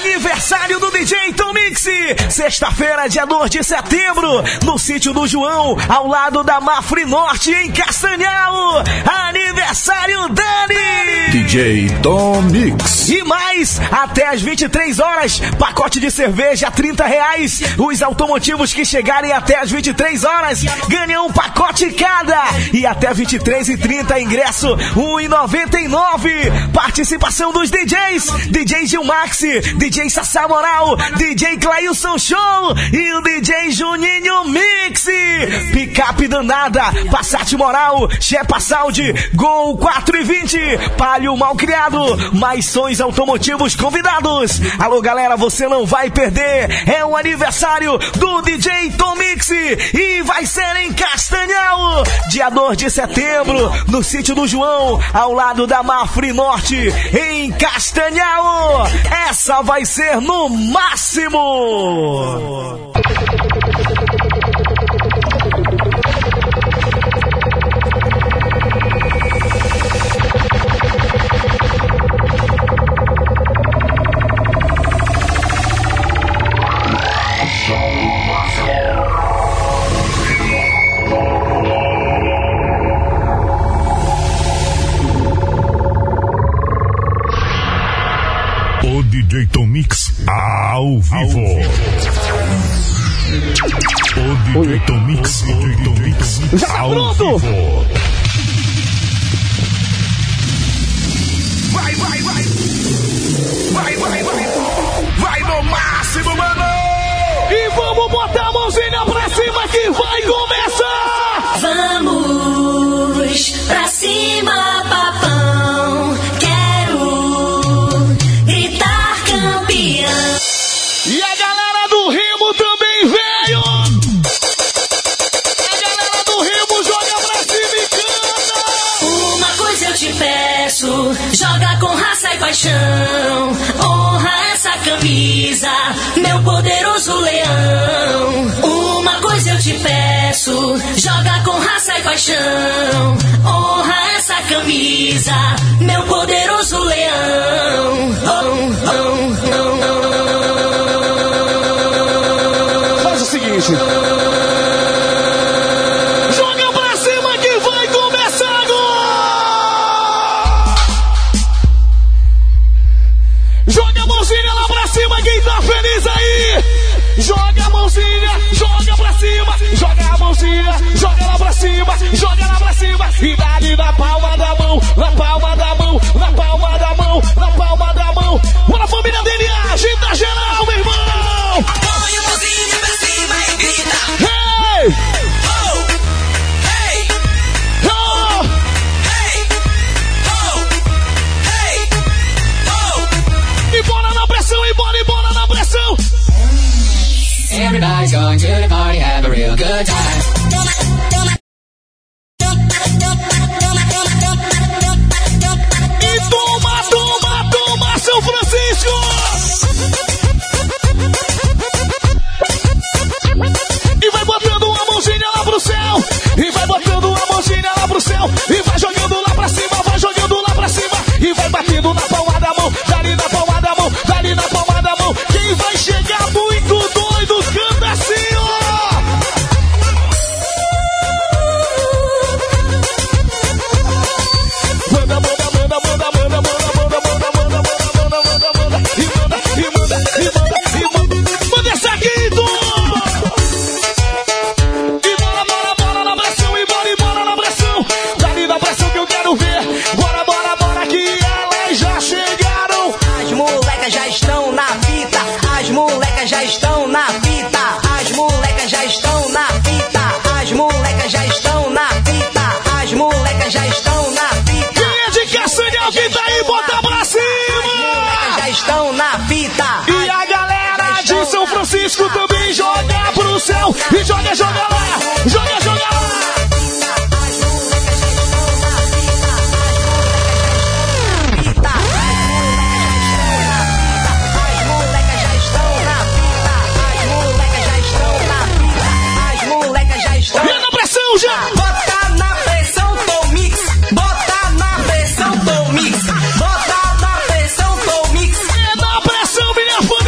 Aniversário do DJ Tom Mix, sexta-feira, dia 2 de setembro, no sítio do João, ao lado da Mafre Norte, em Castanhal. Aniversário Dani! DJ Tom Mix. E mais, até às 23 horas, pacote de cerveja R$30. Os automotivos que chegarem até às 23 horas ganham um pacote cada. E até 23h30, ingresso R$1,99. Participação dos DJs, DJ Gilmax, DJ Sassá Moral, DJ Clailson Show e o DJ Juninho Mix. Picape danada, Passat Moral, Shepa Saúde, Gol 420, Palio Malcriado, mais sons automotivos convidados. Alô galera, você não vai perder, é o aniversário do DJ Tom Mix e vai ser em Castanhal, dia 2 de setembro, no sítio do João, ao lado da Mafre Norte, em Castanhal. Essa vai ser no máximo. O DJ Tom Mix ao vivo. O DJ Tom Mix ao vivo. Vai, vai, vai. Vai, vai, vai. Vai no máximo, mano. E vamos botar a mãozinha pra cima que vai começar. Vamos pra cima, papão. E a galera do Rimo também veio! A galera do Rimo joga pra cima e canta! Uma coisa eu te peço, joga com raça e paixão. Honra essa camisa, meu poderoso leão. Uma coisa eu te peço, joga com raça e paixão. Honra essa camisa, meu poderoso leão. Faz o seguinte. Joga pra cima que vai começar agora! Joga a mãozinha lá pra cima, quem tá feliz aí! Joga a mãozinha, joga pra cima, joga a mãozinha, joga lá pra cima, joga lá pra cima, e dá-lhe na palma da mão, na palma da mão, na palma da mão, na palma da mão. Bora, família DNA, agita geral, meu irmão! Põe a mãozinha pra cima e grita. Hey! Oh! Hey! Oh! Hey! Oh! Hey! Oh! E bora na pressão, e bora na pressão! Everybody's going to the party, have a real good time. E toma, São Francisco! E vai botando a mãozinha lá pro céu! E vai botando a mãozinha lá pro céu! E vai jogando lá pra cima, vai jogando lá pra cima! E vai batendo na palma da mão, dali na palma da mão, dali na palma da mão! Quem vai chegar muito doido, canta assim, ó! Manda, manda, manda, manda, manda, manda, manda, manda, manda, manda, manda, manda, e manda, e manda, e manda, e manda, manda essa aqui, e bora, bora, bora na pressão, e bora na pressão, dali na pressão que eu quero ver, bora, bora, bora, que elas já chegaram. As molecas já estão na fita, as molecas já estão na fita, as molecas já estão na fita, as molecas já estão na fita, as molecas já estão na fita. Quem é de Castanhal que tá aí, bota pra cima! Já estão na fita. E a galera de São Francisco também joga pro céu, e joga, joga lá, joga, joga lá! E na pressão já! Bota na pressão, Tom Mix. Bota na pressão, Tom Mix. Bota na pressão, Tom Mix. É na pressão, minha família!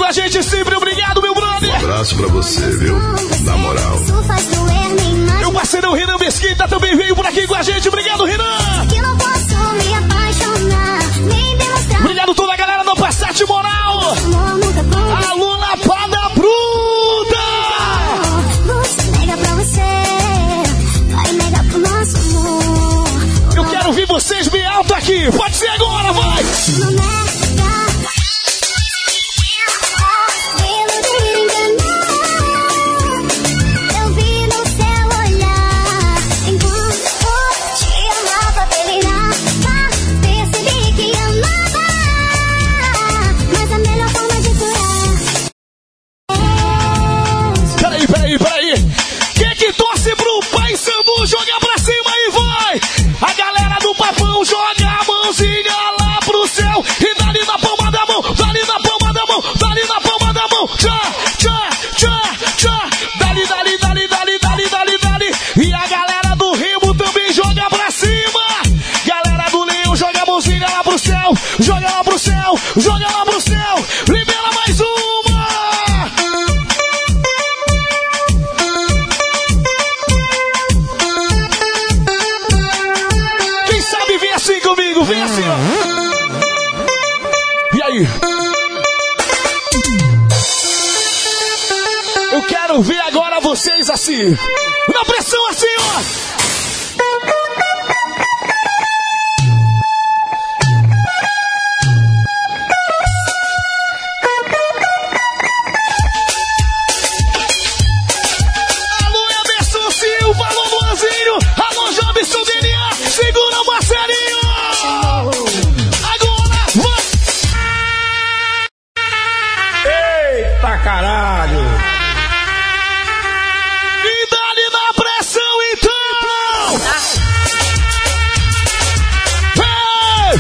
a gente sempre. Obrigado, meu brother. Um abraço pra você, viu? Na moral. Meu parceirão Renan Mesquita também veio por aqui com a gente. Obrigado, Renan. Obrigado toda a galera do Passat Moral. Alô, Lapada Bruta. Eu quero ouvir vocês bem alto aqui. Pode ser agora, vai. Peraí. Quem que torce pro Paysandu, joga pra cima e vai! A galera do Papão joga a mãozinha lá pro céu e dá-lhe na palma da mão, dá-lhe na palma da mão, dá-lhe na palma da mão. Tchá, tchá, tchá, tchá. Dá-lhe. E a galera do Remo também joga pra cima. Galera do Leão joga a mãozinha lá pro céu, joga lá pro céu, joga lá pro céu. Libera mais uma. Comigo, vem assim, ó. E aí? Eu quero ver agora vocês assim. Na pressão assim, ó. Alô, Emerson Silva, alô, Luanzinho, alô, Jobson DNA, segura o Marcelinho. Caralho! E dá-lhe na pressão, então! Hey!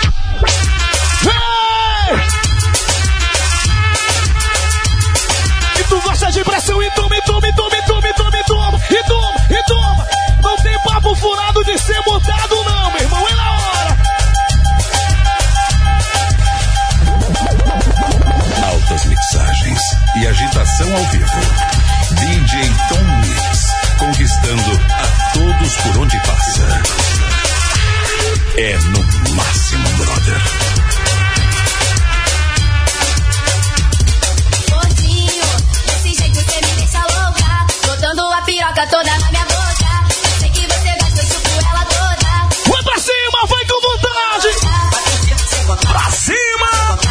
E tu gosta de pressão, e toma! Não tem papo furado de ser botado, não, meu irmão, é na hora! Altas mixagens e agitação ao vivo. DJ Tom Mix, conquistando a todos por onde passa. É no máximo, brother. Gordinho, desse jeito você me deixa louca, botando a piroca toda na minha boca. Sei que você gosta, eu chupo ela toda. Vai pra cima, vai com vontade! Pra cima!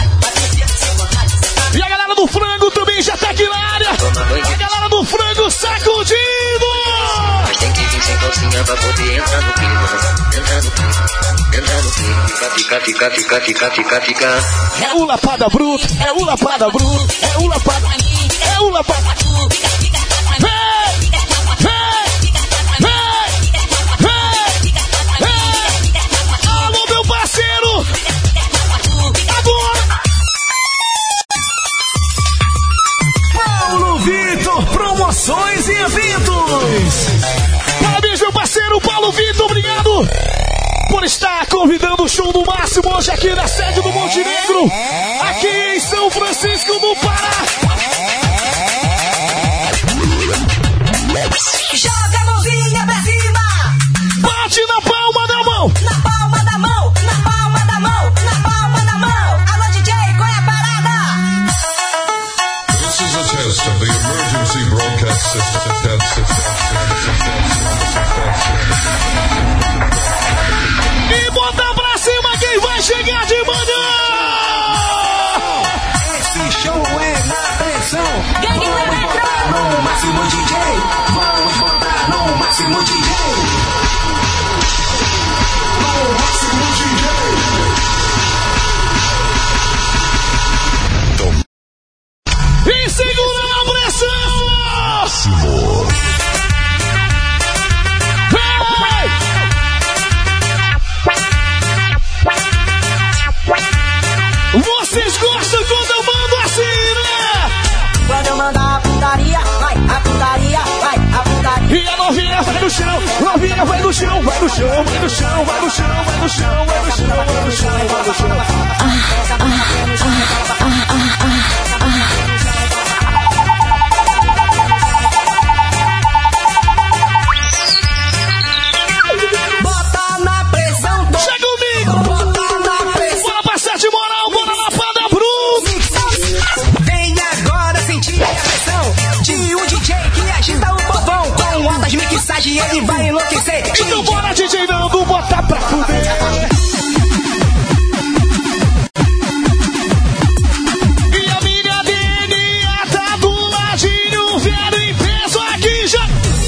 E a galera do frango também já tá aqui na área. A galera do frango sacudindo. Mas tem que vir sem calcinha pra poder entrar no clima. Entrar no clima. Fica. É o Lapada Bruta, é o Lapada Bruta, é o Lapada. Alô, meu parceiro. Agora. Paulo Vitor, promoções e eventos. Parabéns, meu parceiro Paulo Vitor, obrigado por estar convidando o show do Máximo hoje aqui na sede do Montenegro, aqui em São Francisco do Pará. Joga a mãozinha pra cima. Bate na palma da mão. Na palma da mão, na palma da mão, na palma da mão. Alô, DJ, qual é a parada? This is a test of the emergency broadcast system. E bota pra cima quem vai chegar de manhã. Esse show é na pressão. Gangue Vamos botar no máximo DJ. Vamos botar no máximo DJ. No máximo DJ. E segura na pressão. Vocês gostam quando eu mando assim, né? Quando eu mandar a putaria, vai a putaria, vai a putaria. E a novinha vai no chão, novinha vai no chão, vai no chão, vai no chão, vai no chão, vai no chão, vai no chão, vai no chão, vai no chão. mensagem, ele vai enlouquecer. Então bora, DJ Nando, botar pra fuder. E a minha DNA tá do ladinho, vieram em peso aqui já.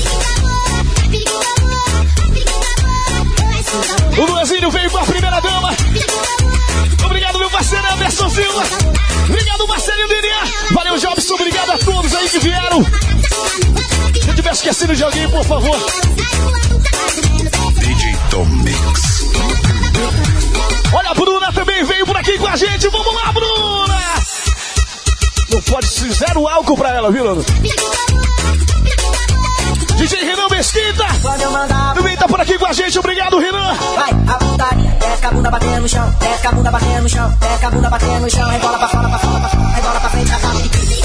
O Luazinho veio com a primeira dama. Obrigado, meu parceiro Anderson Silva. Obrigado, Marcelinho DNA. Valeu, Jobson. Obrigado a todos aí que vieram. Se eu tiver esquecido de alguém, por favor. DJ Tom Mix. Olha, a Bruna também veio por aqui com a gente. Vamos lá, Bruna. Não pode ser zero álcool pra ela, viu, Bruno? DJ Renan Mesquita também tá por aqui com a gente. Obrigado, Renan. Vai, a putaria, desce a bunda batendo no chão, desce a bunda batendo no chão, desce a bunda batendo no chão, rebola pra fora, pra fora, pra fora, rebola pra frente, pra trás.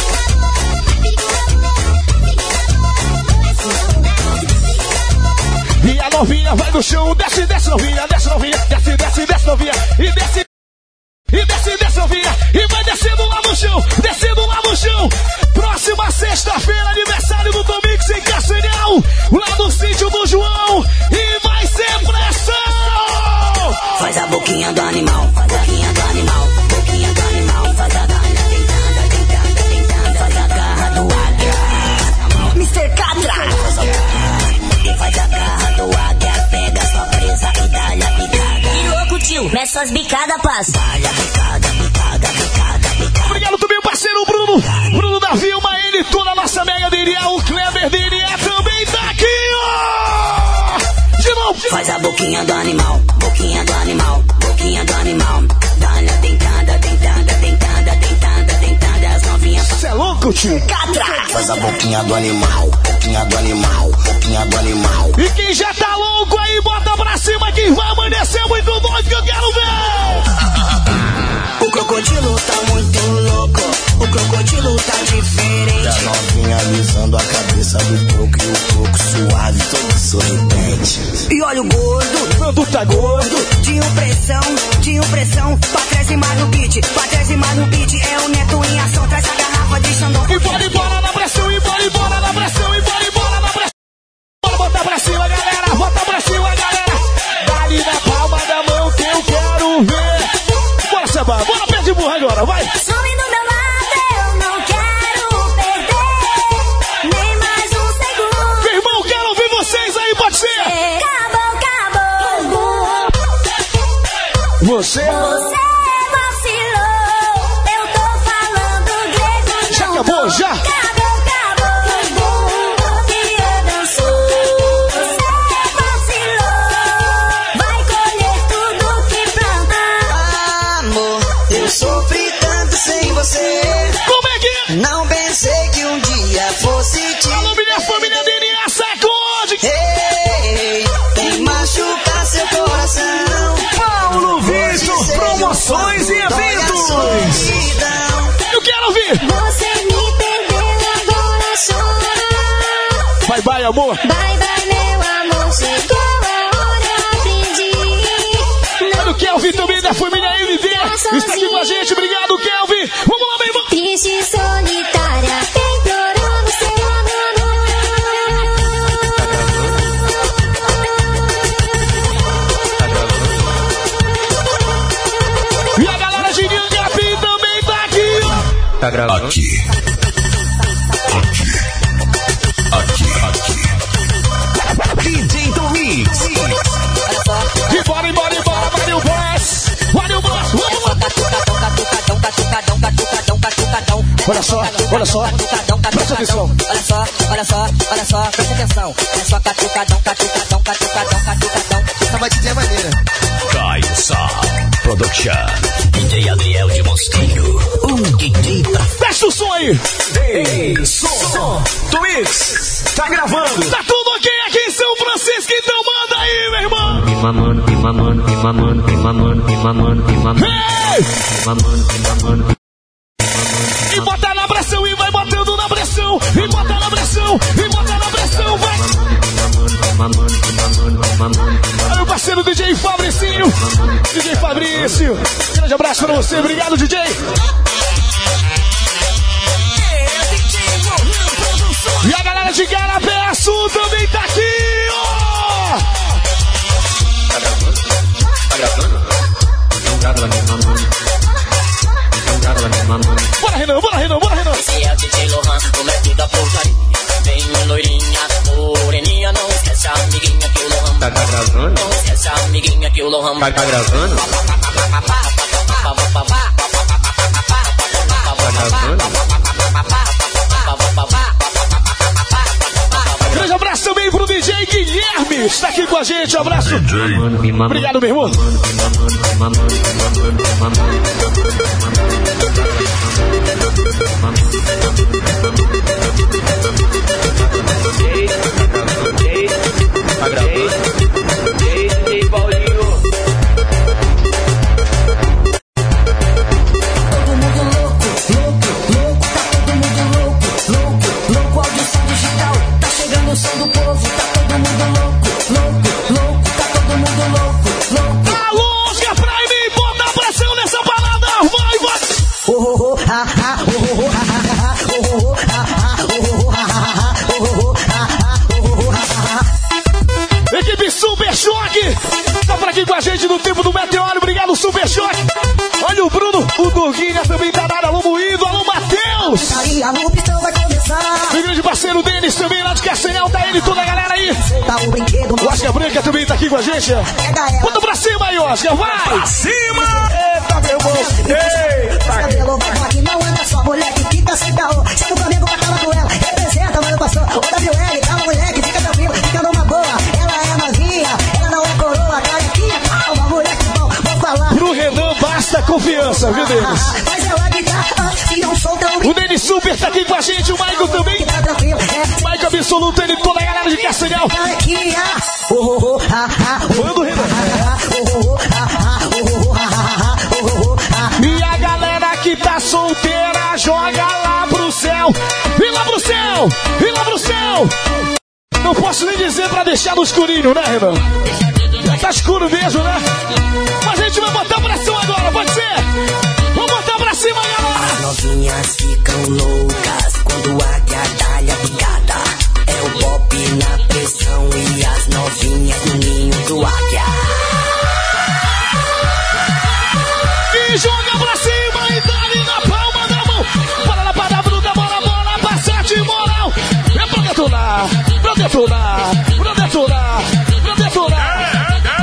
E a novinha vai no chão, desce, desce novinha, desce novinha, desce, desce, desce novinha, e desce, desce novinha, e vai descendo lá no chão, descendo lá no chão. Próxima sexta-feira, aniversário do Tom Mix em Castanhal, lá no sítio do João, e vai ser pressão! Faz a boquinha do animal, boquinha do animal, boquinha do animal, faz a garra tentada, tentada, tentada, faz a garra do águia, Mr. Catra, faz a garra do águia, pega sua presa e dá-lhe a picada. E louco, tio, mete suas bicadas, passa. Dá-lhe a picada, picada, picada, picada. Obrigado também o parceiro Bruno, Bruno da Vilma, ele, toda a nossa mega DNA, o Kleber DNA também tá aqui, ó! De novo! Faz a boquinha do animal, boquinha do animal, boquinha do animal, dá-lhe a dentada, dentada, dentada, dentada, dentada, as novinhas. Cê é louco, tio? Catra! Faz a boquinha do animal, boquinha do animal, boquinha do animal. E quem já tá louco aí, bota pra cima que vai amanhecer muito doido que eu quero ver! O crocodilo tá muito louco, o crocodilo tá diferente. A novinha alisando a cabeça do coco e o coco suave, todo sorridente. E olha o gordo, Nando tá gordo. de impressão, pra trás e mais no beat, pra trás e mais no beat. É o Neto em ação, traz a garrafa de Xandão. E bora embora na pressão, e bora embora na pressão, e bora embora na pressão. Bora botar pra cima, galera, bota pra cima, galera. Dá-lhe na palma da mão que eu quero ver. Bora, Seba, bora pé de burro agora, vai. Some do meu lado, eu não quero perder nem mais um segundo. Meu irmão, quero ouvir vocês aí, pode ser. Acabou, acabou. Você vacilou, eu tô falando grego. já acabou, já? Acabou, acabou. Que eu dançou. Você vacilou, vai colher tudo que plantar. Amor, eu sofri tanto sem você. Como é que é? Não pensei que um dia fosse te. Alô, minha família DNA, sacode. Ei, vem machucar seu coração. Paulo Vitor, promoções e eventos. Eu quero ouvir. Você me perdeu, agora chora. Bye, bye, amor. Bye, bye, meu amor, chegou a hora, aprendi. Olha o Kelvin também da família MD. Está aqui com a gente, obrigado, Kelvin. Vamos lá, meu irmão. Triste e solitária, implorando seu amor. E a galera de Nhangapi também tá aqui, ó. Tá gravando? Aqui. DJ Tom Mix. Embora, embora, embora, valeu o boss. Valeu, boss. Vamos lá. Olha só, olha só. Presta atenção. Olha só, olha só, olha só, presta atenção. Olha só, catucadão, catucadão, catucadão, catucadão. Essa batidinha é maneira. Caio Sá Production. DJ Adriel de Mosqueiro. DJ pra Testa o som aí. Ei, som. Tom Mix, tá gravando. Tá tudo ok aqui em São Francisco, então manda aí, meu irmão. Pimamando, pimamando, pimamando, pimamando, pimamando, pimamando. Hey! Pimamando, pimamando. E bota na pressão e vai botando na pressão. E bota na pressão, e bota na pressão, vai. Aí o parceiro DJ Fabricinho. DJ Fabrício. Grande abraço pra você, obrigado, DJ. E a galera de Garapé Sul também tá aqui. que o Lohan Tá gravando? Grande abraço também pro DJ Guilherme, está aqui com a gente, um abraço. Obrigado, meu irmão. Tá gravando? DJ Paulinho. Todo mundo louco, louco, louco, tá todo mundo louco, louco, louco, audição digital, tá chegando o som do povo, tá todo mundo louco, louco, louco, tá todo mundo louco, louco. Alô, Oscar Prime, bota a pressão nessa parada, vai, vai! Oh, oh, oh, ha, ha, oh, oh, oh, ha, ha, oh, oh, oh, ha, ha, oh, oh, oh, ha, ha, oh, oh, oh, ha, ha, oh, oh, oh, ha, ha. Equipe Super Choque, tá por aqui com a gente no tempo do Meteoro, obrigado Super Choque. Olha o Bruno, o Gurguinha também tá na área, alô Moído, alô Matheus. Aí a opção vai começar. Meu grande parceiro Denis também lá de Castanhal, tá ele, toda a galera aí. Tá o brinquedo, O Oscar Branca também tá aqui com a gente. Bota pra cima aí, Oscar, vai! Pra cima! Eita, meu irmão! Cabelo vai que não anda só, moleque, fica sem caô. Chega o Flamengo pra cala com ela, representa, mano, passou. O WL, calma, moleque, fica tranquilo, fica numa boa. Ela é novinha, ela não é coroa, carequinha, calma, moleque, bom, vou falar. Pro Renan basta confiança, viu, Denis? Mas ela gritar, se não solta O Denis Super tá aqui com a gente, o Michael também. Fica tranquilo, Michael Absoluto, ele toda a galera de Castanhal. carequinha, oh, oh, oh, ha, ha, oh, Manda o Renan. oh, oh, oh, ha, ha, oh, oh, oh, ha, ha, oh, oh, oh, ha. E a galera que tá solteira, joga lá pro céu. E lá pro céu! E lá pro céu! Não posso nem dizer pra deixar no escurinho, né, Renan? Já tá escuro mesmo, né? Mas a gente vai botar pra cima agora, pode ser? Vamos botar pra cima, galera! As novinhas ficam loucas quando a guiadalha picada. É o pop na pressão e as novinhas no ninho do águia. E joga pra cima e dá ali na palma da mão. Bora na parada bruta, bora, bora, passate moral. É pra detonar, pra detonar, pra detonar, pra detonar.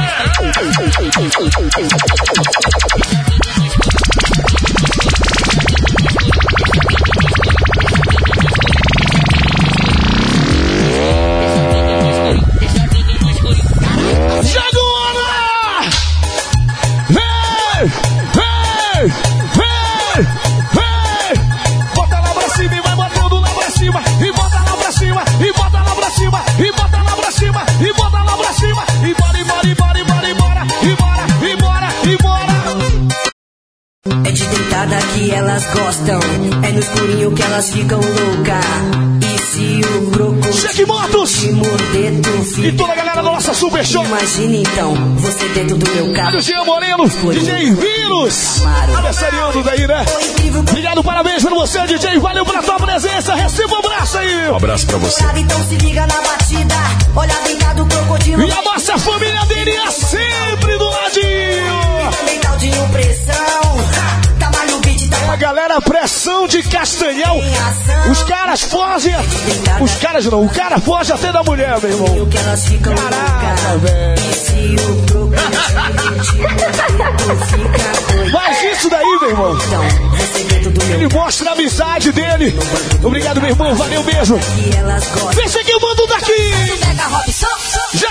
É de deitada que elas gostam, é no escurinho que elas ficam loucas. E se o croco Cheque Motos te morder, tu fica. e toda a galera da nossa Super Show. Imagina então, você dentro do meu carro. Olha o Jean Moreno, DJ Vírus. Aniversariando daí, né? Obrigado, parabéns pra você, DJ. Valeu pela tua presença. Receba um abraço aí. Um abraço pra você. Então se liga na batida, olha a deitado do crocodilo. E a nossa família dele é sempre do ladinho. Também tal de pressão, tá mais no beat, tá A galera pressão de Castanhal. Os caras fogem. Os caras não, o cara foge até da mulher, meu irmão. que elas ficam Caraca, velho. E se o crocodilo te morder, tu fica doido. Faz isso daí, meu irmão. Então, você dentro do meu Ele mostra a amizade dele. Obrigado, meu irmão. Valeu mesmo. que elas gostam. Deixa que eu mando daqui. Pega Robson, Já.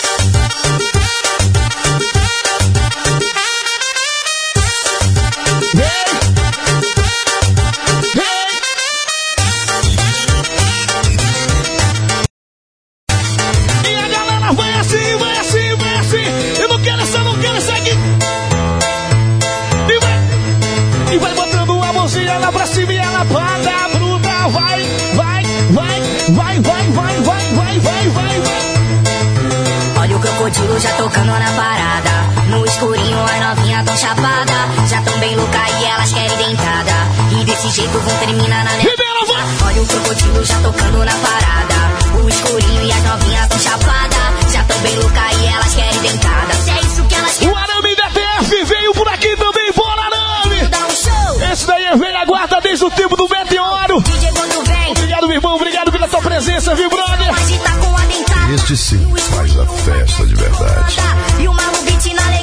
E a galera vai assim, vai assim, vai assim. Eu não quero essa, não quero essa aqui. E vai botando a mãozinha lá pra cima e ela banda bruta. Vai, vai, vai, vai, vai, vai, vai, vai, vai, vai. Olha o crocodilo já tocando na parada. No escurinho as novinhas tão chapada. Já tão bem louca e elas querem dentada. E desse jeito vão terminar na minha. Olha o crocodilo já tocando na parada. O escurinho e as novinhas tão chapada. Já tão bem louca e elas querem dentada. Se é isso que elas querem. O Arame da TF veio por aqui também, bora Arame! Esse daí é velha guarda desde o tempo do Meteoro. Obrigado, meu irmão, obrigado pela tua presença, viu, brother? Este sim faz a festa de verdade. E o maluco beat na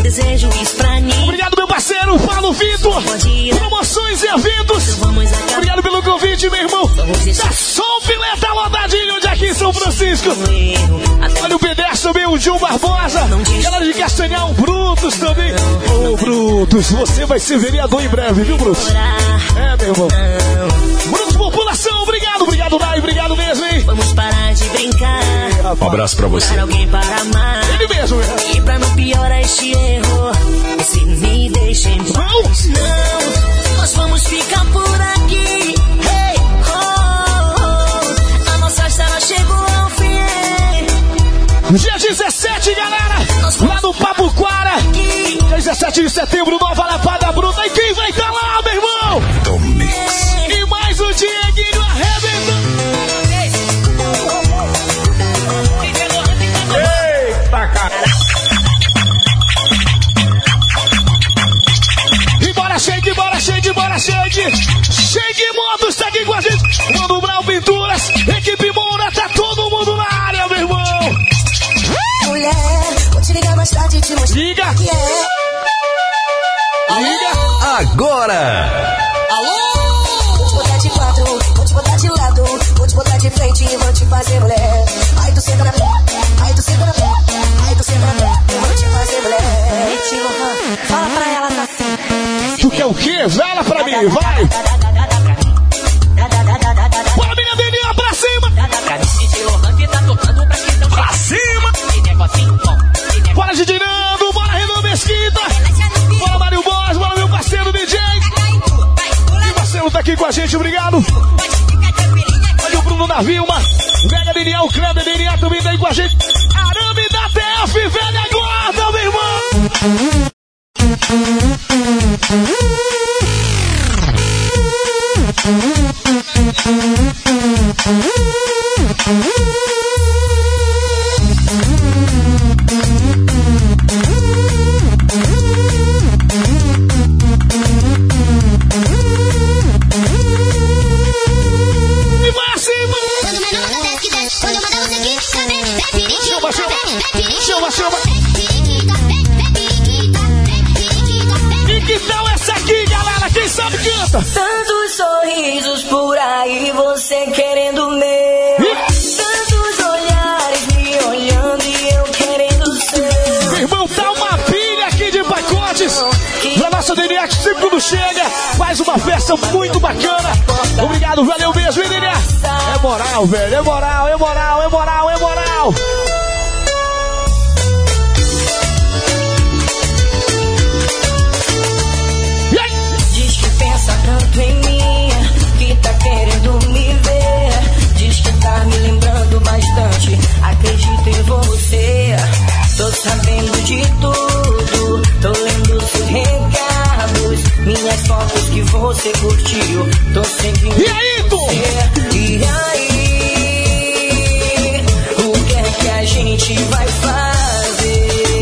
desejo isso pra mim. Obrigado, meu parceiro, Paulo Vitor. Promoções e eventos. Obrigado pelo convite, meu irmão. Da Som Filé tá lotadinho de aqui em São Francisco. Olha o Pedestre também, o Gil Barbosa. Galera de Castanhal, Brutus também. Ô, Brutus, você vai ser vereador em breve, viu, Brutus? É, meu irmão. Brutus População, obrigado, Nai, obrigado mesmo, hein? Vamos parar de brincar. Um abraço pra você. Para alguém para amar. Ele mesmo, E pra não piorar este erro, se me deixa em paz. Não, nós vamos ficar por aqui. Hey, oh, a nossa história chegou ao fim. Dia 17, galera, lá no Papuquara. Dia 17 de setembro, Nova Lapada Bruta. E quem vai estar lá, meu irmão? Tom Mix. E mais o Dieguinho arrebentando. Eita, cara. E bora, Shake, bora, Shake, bora, Shake. Shake Motos tá aqui com a gente. Mano Brau Pinturas, equipe Moura, tá todo mundo na área, meu irmão. Mulher, vou te ligar mais tarde e te mostrar. Liga. Que é. Liga. Agora. Vou te botar de quatro, vou te botar de lado, vou te botar de frente e vou te fazer mulher. Ai, tu senta na pé, ai, tu senta na pé, ai, tu senta na pé, eu vou te fazer mulher. Tio, fala pra ela assim. Tu quer o quê? Fala pra mim, vai. Bora, minha Deninha, pra cima. Pra cima. Bora, Gidirando, bora, Renan Mesquita. Bora, Mário Boss, bora, meu parceiro DJ. E parceiro tá aqui com a gente, obrigado. Olha o Bruno da Vilma. Velha Daniel, o Kleber Daniel também tá aí com a gente. Arame da TF, velha guarda, meu irmão. E vai acima. Chama. E que tal essa aqui, galera? Quem sabe canta. Tantos sorrisos por aí, você querendo meu. Tantos olhares me olhando e eu querendo ser. Meu irmão, tá uma pilha aqui de pacotes. Pra nossa DNA, sempre quando chega, faz uma festa muito bacana. Obrigado, valeu mesmo, hein, DNA? É moral, velho, é moral. Diz que pensa tanto em mim, que tá querendo me ver. Diz que tá me lembrando bastante, acredito em você. Tô sabendo de tudo, tô lendo seus recados, minhas fotos que você curtiu, tô seguindo. E aí, tu? E aí, o que é que a gente vai fazer?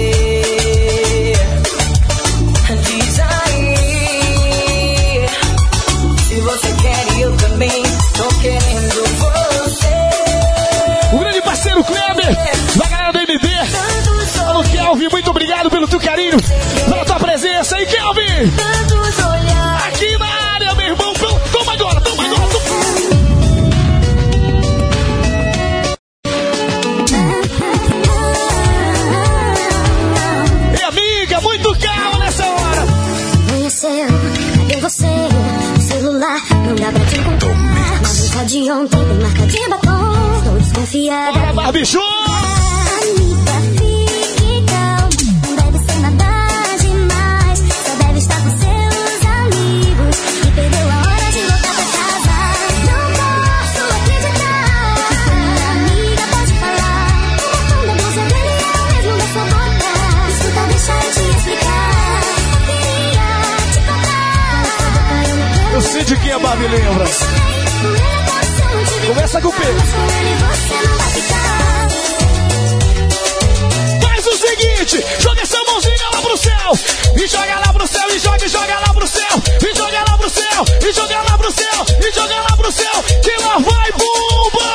Diz aí, se você quer eu também tô querendo você. O grande parceiro Kleber, da galera do MB. Alô, Kelvin, muito obrigado pelo teu carinho, pela tua presença. E Kelvin, aqui na área, meu irmão. Toma agora. E amiga, muito calma nessa hora. Conheceu, cadê você? No celular, não dá pra te encontrar. Na brinca de ontem tem marca de batom. Estou desconfiada. Bora, Barbichon! Amiga, fique calma. Não deve ser nada demais. Só deve estar com seus amigos. E perdeu a hora de voltar pra casa. Não posso acreditar. Minha amiga pode falar. O tom da blusa dele é o mesmo da sua boca. Escuta, deixa eu te explicar. Queria te contar. Eu sei de quem a Barbie lembra. Começa com o Pedro. Faz o seguinte, joga essa mãozinha lá pro céu. E joga lá pro céu, e joga lá pro céu. E joga lá pro céu, e joga lá pro céu. E joga lá pro céu, que lá vai bomba!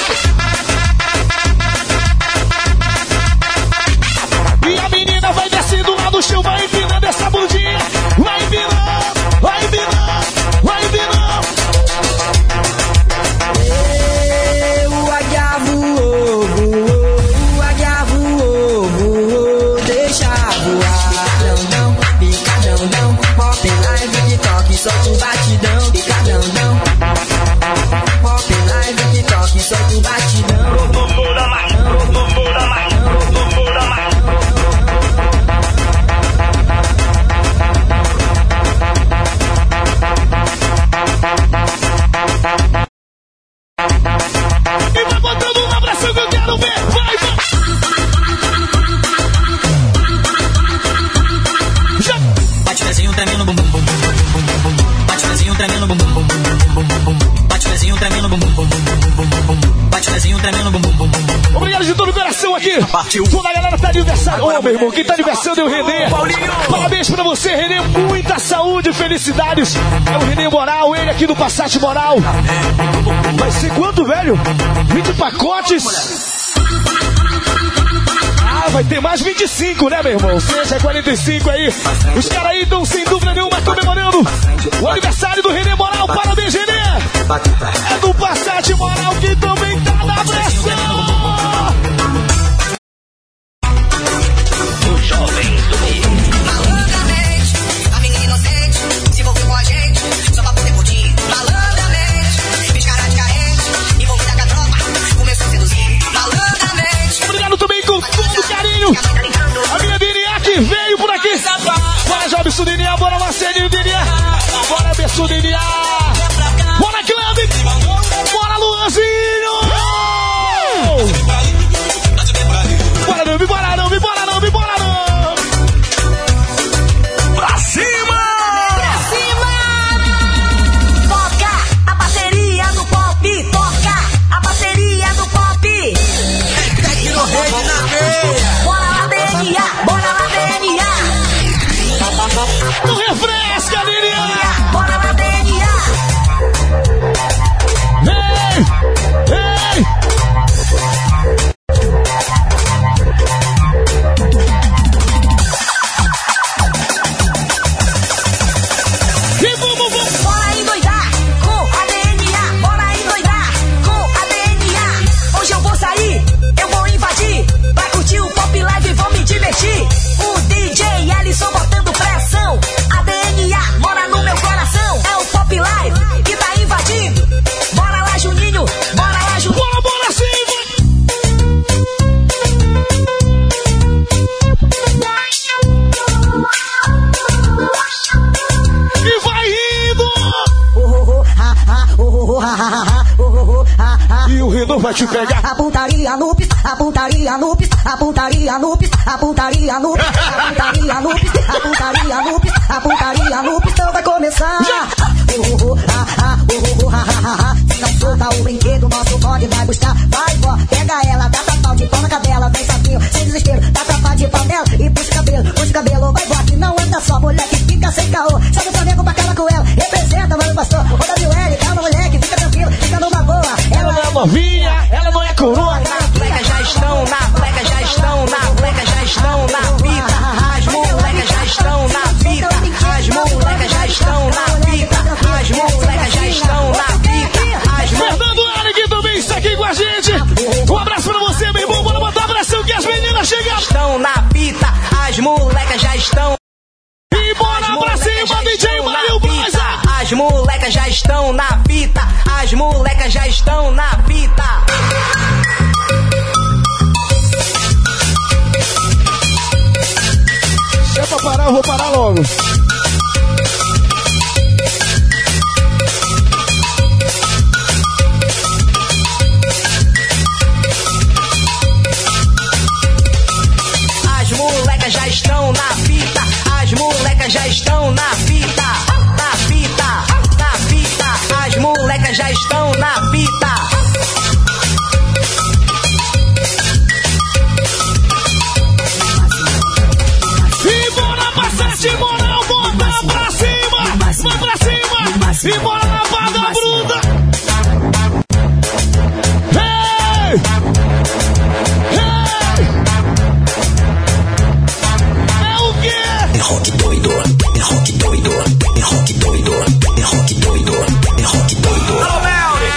E a menina vai descer E vai botando um abraço que eu quero ver. Vai, vai. Já. Bate o pezinho tremendo, bum bum bum bum bum bum bum. Bate o pezinho tremendo, bum bum bum bum bum bum bum. Bate o pezinho tremendo, bum bum bum bum bum bum bum. Bate o pezinho tremendo, bum bum bum bum. Obrigado de todo o coração aqui. Partiu. Toda a galera tá de aniversário. Ô, meu irmão, quem tá de aniversário é o Renê. Paulinho. Parabéns pra você, Renê. Muita saúde e felicidades. É o Renê Moral, ele aqui do Passat Moral. Vai ser quanto, velho? 20 pacotes? Ah, vai ter mais 25, né, meu irmão? Seja 45 aí. Os caras aí estão, sem dúvida nenhuma, comemorando o aniversário do Renê Moral. Parabéns, Renê. É do Passat Moral que também tá na pressão. Malandramente, a menina inocente se envolveu com a gente só pra poder curtir. Malandramente, descarada de carente, envolvida com a tropa, começou a seduzir. Malandramente. Obrigado também com todo carinho. A minha Diniá que veio por aqui. Bora, Jobson Diniá, bora, Marcelinho Diniá. Bora, Bessu Diniá. Bora, Cleber. Bora, Luanzinho. Bora, não, bora, não, bora, não, bora, não. Pra cima! Pra cima! Toca a bateria do pop, toca a bateria do pop. Bora lá, DNA, bora lá, DNA. Não refresca, Diniá. Bora lá, DNA. Ei, ei. E vamos. Bora endoidar com a DNA, bora endoidar com a DNA. Hoje eu vou sair, eu vou invadir, vai curtir o Pop Live e vou me divertir. O DJ Ellison botando pressão, a DNA mora no meu coração. É o Pop Live que tá invadindo. Bora lá, Juninho, bora lá, Juninho. Bora sim, e vai indo. E o Renan vai te pegar. A putaria no pis, a putaria no pis, a putaria no pis, a putaria no pis, a putaria no pis, a putaria no pis, a putaria no pis, então vai começar. Se não solta o brinquedo, nosso bode vai buscar. Vai, vó, pega ela, dá tapa de pau na cadela, vem sapinho, sem desespero, dá tapa de pau nela e puxa o cabelo, vai, vó, que não anda só, mulher que fica sem caô. Joga o Flamengo pra cara com ela, representa, mano, pastor, o WL, calma, moleque, fica tranquilo, fica numa boa. Ela não é novinha, ela não é coroa. As molecas já estão na fleca, já estão na fleca, já estão na fita. As molecas já estão na fita. As molecas já estão na fita. As molecas já estão na fita. Fernando Eric também está aqui com a gente. Um abraço pra você, meu irmão. Bora botar abração que as meninas chegam. Estão na fita. As molecas já estão. E bora pra cima, DJ Mário Brasa. As molecas já estão na fita. As molecas já estão na fita. Se é pra parar, eu vou parar logo. As molecas já estão na fita. As molecas já estão na fita. Na fita, na fita. As molecas já estão na fita. E bora Passat Moral, bota pra cima. Vai pra cima. E bora na Barra Bruta. Hey! Hey! É o quê? É rock doido, é rock doido, é rock doido, é rock doido, é rock doido. Alô, Melly!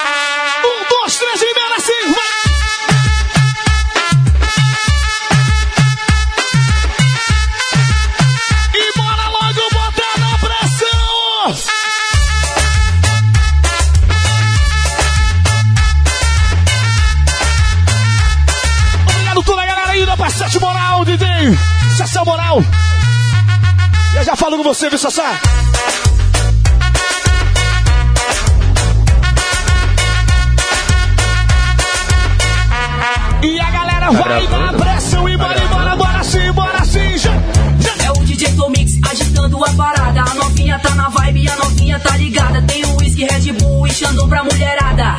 Um, dois, três e meia assim, vai! Ei, Sassá Moral. Eu já falo com você, viu, Sassá? E a galera vai na pressão e bora sim, já. É o DJ Tom Mix agitando a parada. A novinha tá na vibe, a novinha tá ligada. Tem o whisky, Red Bull e Xandão pra mulherada.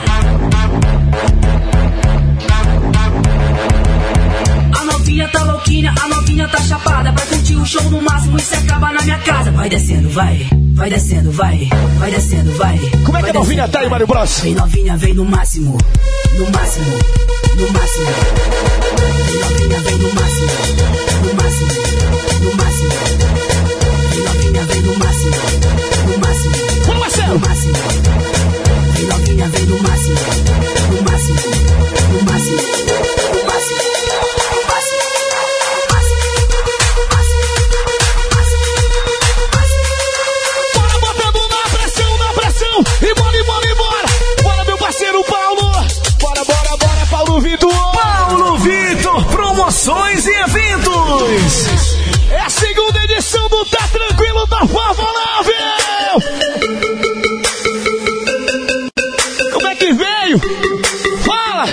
A novinha tá louquinha, a novinha tá chapada. Vai curtir o show no máximo e se acaba na minha casa. Vai descendo, vai descendo, vai descendo, vai. Como é que a novinha tá aí, Mário Bros? Vem novinha, vem no máximo, no máximo, no máximo. Vem novinha, vem no máximo, no máximo, no máximo. Vem novinha, vem no máximo, no máximo, no máximo. Vem novinha, vem no máximo, no máximo, no máximo, no máximo. E bora! Bora, meu parceiro Paulo! Bora, Paulo Vitor! Paulo Vitor, promoções e eventos! É a segunda edição do Tá Tranquilo da Favorável! Como é que veio? Fala!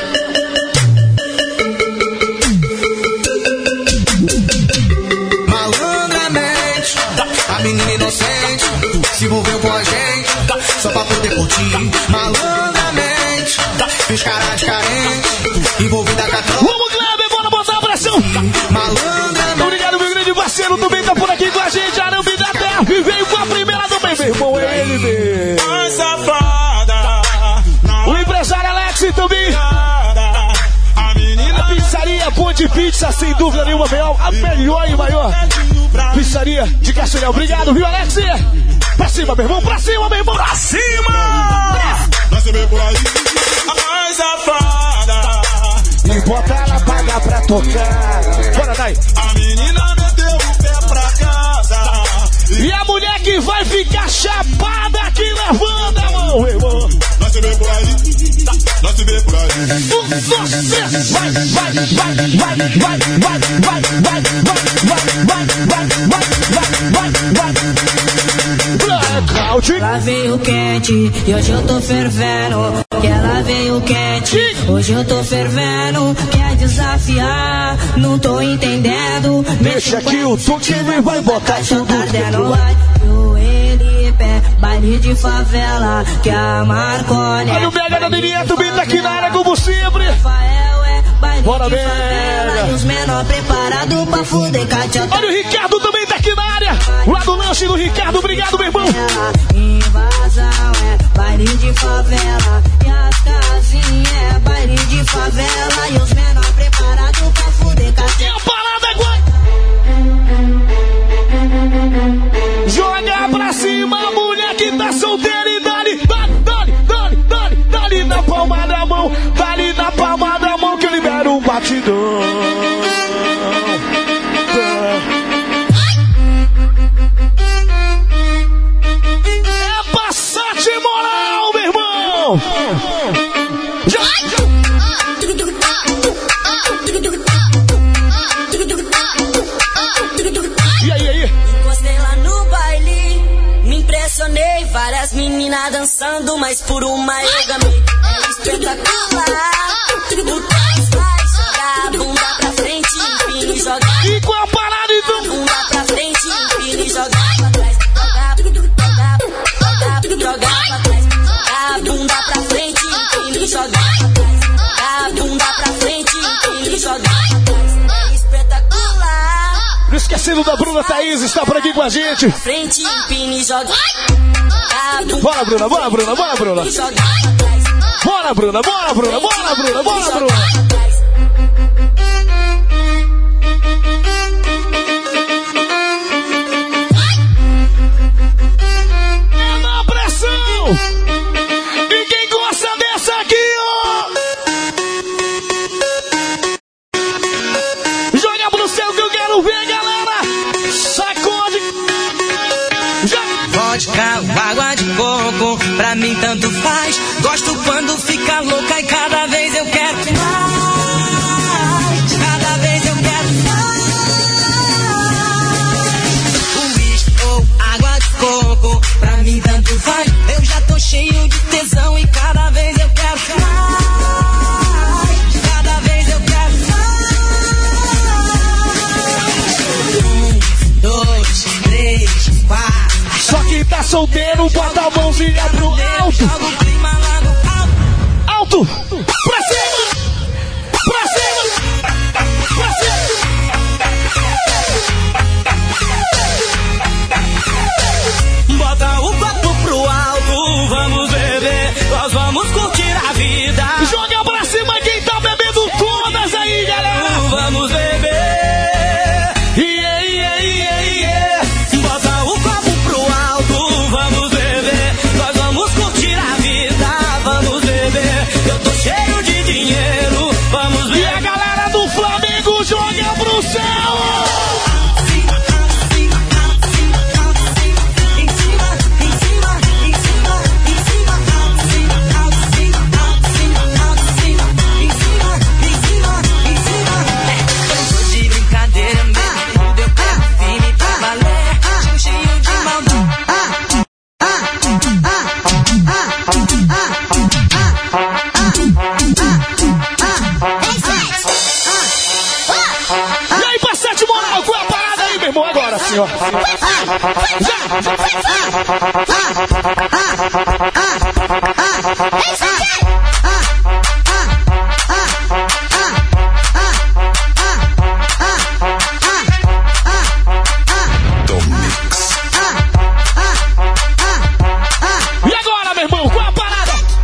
Malandramente, a menina inocente se envolveu com a gente só pra poder curtir. Malandramente, fiz cara de carente, envolvida com a tropa. Vamos, Kleber, bora botar a pressão! Malandramente. Obrigado, meu grande parceiro, também tá por aqui com a gente. Arambi da Terra, e veio com a primeira também, meu irmão, é ele mesmo. Ai, safada. O empresário Alex também. A menina. A pizzaria Ponte Pizza, sem dúvida nenhuma, a melhor e maior pizzaria de Castanhal. Obrigado, viu, Alex? Pra cima, meu irmão, pra cima, meu irmão, pra cima! Vai saber por aí. Ai, safada. E bota ela pagar pra tocar. Bora, Nai. A menina meteu o pé pra casa. E a mulher que vai ficar chapada aqui levando a mão, meu irmão. Vai saber por aí. Vai saber por aí. Lá veio quente e hoje eu tô fervendo. Que ela veio quente, hoje eu tô fervendo. Quer desafiar, não tô entendendo. Deixa que o Tuquinho vai botar tudo. Joelho e pé, baile de favela, que a Marconi. Olha o Mega da Miriam também tá aqui na área como sempre. Bora, Mega. E os menor preparado pra fuder, cachota. Olha o Ricardo também tá aqui na área. Lá do lanche do Ricardo, obrigado, meu irmão. Invasão é baile de favela, e as casinhas é baile de favela. E os menor preparado pra fuder, cachota. E a parada agora. Joga pra cima a mulher que tá solteira e dali na palma da mão, dali na palma da mão que eu libero um batidão. É Passat Moral, meu irmão. E aí? Encostei lá no baile, me impressionei. Várias meninas dançando, mas por uma eu gamei. É espetacular. O trás vai jogar a bunda pra frente, empina e joga. E com a parada então? Bunda pra frente, empina e joga pra trás. Joga pra trás. A bunda pra frente, empina e joga pra trás. A bunda pra frente, empina e joga pra trás. Espetacular. Não esquecendo da Bruna Thaís, está por aqui com a gente. Frente, empina e joga. Bora, Bruna, bora, Bruna, bora, Bruna. Bora, Bruna, bora, Bruna, bora, Bruna, bora, Bruna. É na pressão. E quem gosta dessa aqui, ó. Joga pro céu que eu quero ver, galera. Sacode. Vodka, água de coco, pra mim tanto faz. Gosto quando fica louca e cada vez eu quero mais. Cada vez eu quero mais. Só quem tá solteiro, bota a mãozinha pro alto. Alto! Pra cima! Pra cima! Pra cima! Bota o copo pro alto, vamos beber, nós vamos curtir a vida. Joga pra cima quem tá bebendo todas aí, galera. Vamos beber. Yeah, yeah, yeah, yeah. Bota o copo pro alto, vamos beber, nós vamos curtir a vida. Vamos beber, eu tô cheio de dinheiro. Vamos beber. E a galera do Flamengo joga pro céu. E aí, Passete Moral, qual é a parada aí, meu irmão? Agora, senhor. E agora, meu irmão, qual é a parada?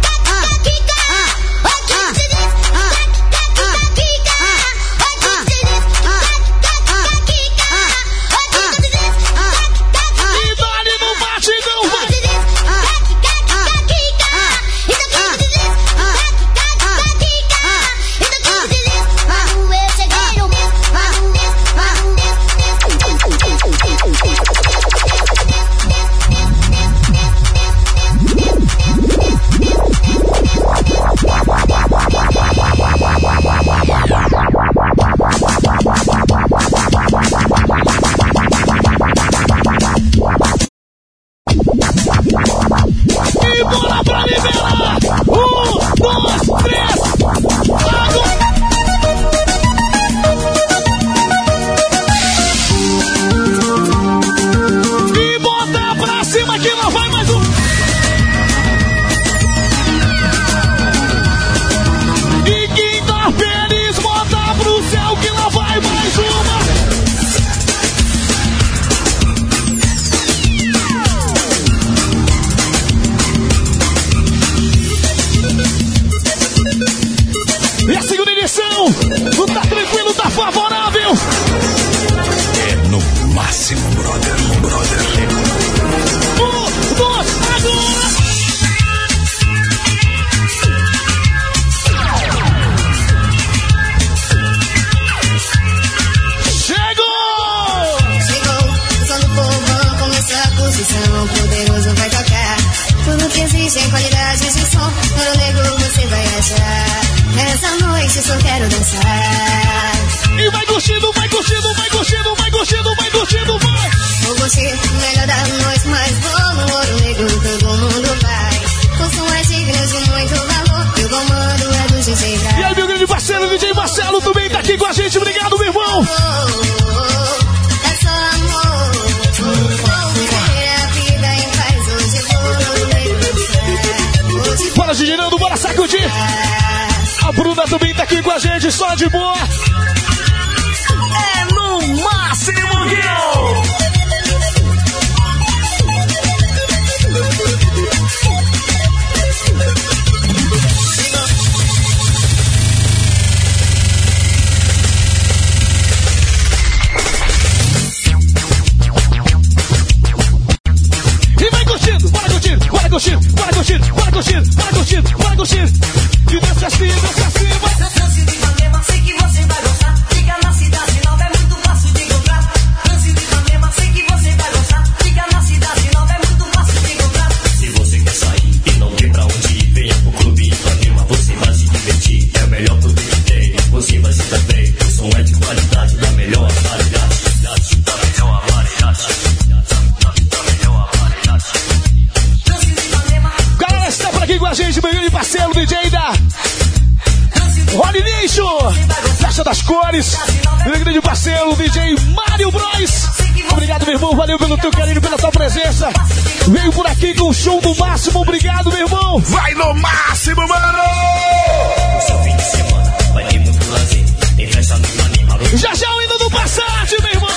E a segunda edição, não tá tranquilo, tá favorável. É no máximo, brother. Dois, agora. Chegou, só no povão começou a posição, poderoso vai tocar. Tudo que existe em qualidade de som, no nego você vai achar. Essa noite só quero dançar. E vai curtindo, vai. Vou curtir o melhor da noite, mas vou no ouro negro, todo mundo vai. O som é digno de muito valor, e o comando é do DJ K. E aí, meu grande parceiro, DJ Marcelo, também tá aqui com a gente, obrigado, meu irmão. É só amor, vou viver a vida em paz, hoje vou no negro dançar. Bora, Girando, bora sacudir. A Bruna também tá aqui com a gente, só de boa. É no máximo, Guilherme. E vai curtindo, bora curtindo. E dança assim, dança assim, vai. Lance de Ipanema, sei que você vai gostar. Fica na cidade nova, é muito fácil de encontrar. Lance de Ipanema, sei que você vai gostar. Fica na cidade nova, é muito fácil de encontrar. Se você quer sair e não tem pra onde ir, venha pro Clube Ipanema, você vai se divertir. É o melhor clube que tem, você vai se dar bem. O som é de qualidade, da melhor variedade. Da melhor variedade. Galera, está por aqui com a gente, meu grande parceiro, DJ da Rony Lixo, Festa das Cores, meu grande parceiro, DJ Mário Bros. Obrigado, meu irmão. Valeu pelo teu carinho, pela tua presença. Veio por aqui com o show do Máximo. Obrigado, meu irmão. Vai no Máximo, mano! O seu fim de semana vai ter muito lazer. Tem festa no Ipanema. Já o hino do Passat, meu irmão.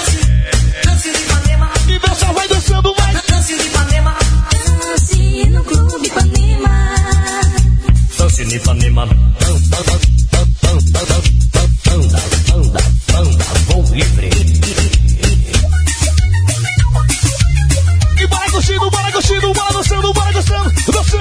E dança vai dançando, vai. Dance no Ipanema. Dance no Clube Ipanema. Dance no Ipanema. Vou livre. E bora curtindo, bora dançando, bora dançando.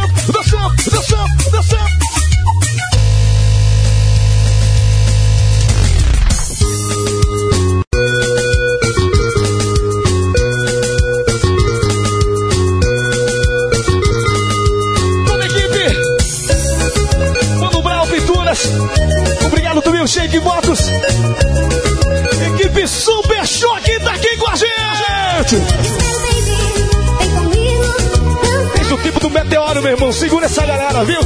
Toda a equipe. Mano Brau Pinturas. Obrigado também o Shake Motos. Equipe Super Choque tá aqui com a gente. Esse é o tipo do meteoro, meu irmão. Segura essa galera, viu?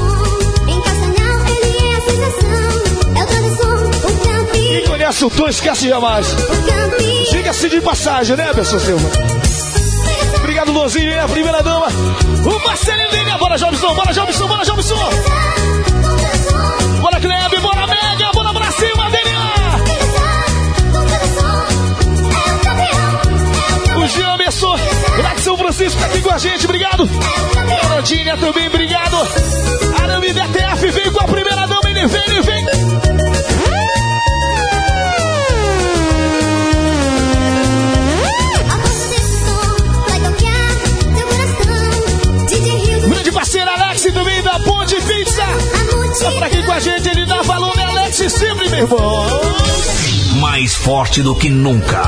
Quem conhece o Tom esquece jamais. Diga-se de passagem, né, pessoal Silva? Obrigado, Lozinho, a primeira dama. O Marcelinho Liga. Bora, Jobson. Bora, Klebe, bora, Mega. Bora pra cima, Daniel. O Jamerson, lá de São Francisco, tá aqui com a gente, obrigado. Arandinha também, obrigado. Arame DTF veio com a primeira dama, ele vem. Grande parceiro Alex também da Ponte Pizza. Só pra aqui com a gente, ele dá valor, né, Alex? Sempre, meu irmão. Mais forte do que nunca.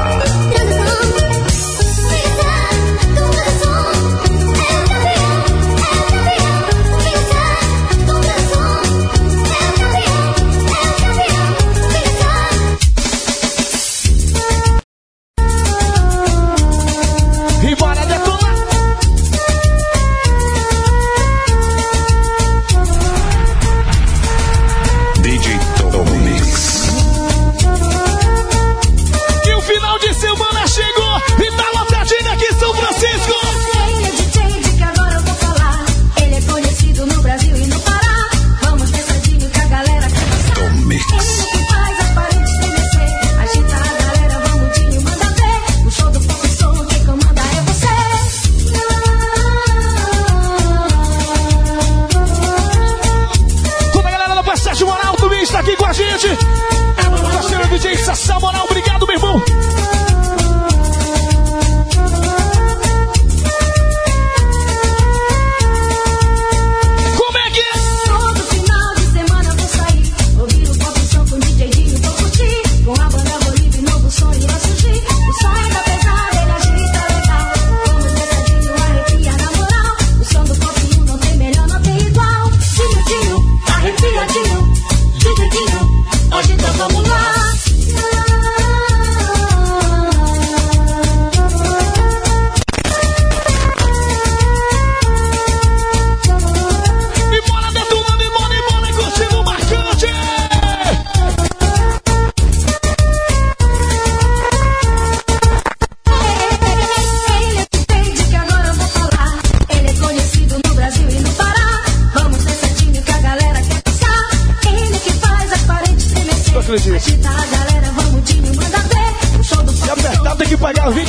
Se apertar tem que pagar R$20.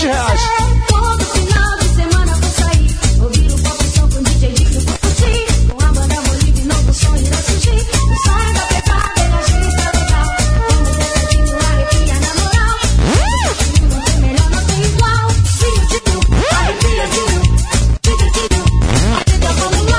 Todo final de semana vou sair, ouvir o pop som com DJ Dinho pra curtir. Com a banda Bolívia, novo som irá surgir. Sai da pegada e agita legal. Vamos decidindo, arrepia na moral. Não tem melhor, não tem igual. Dinho, arrepia, Dinho. Agita, vamos lá.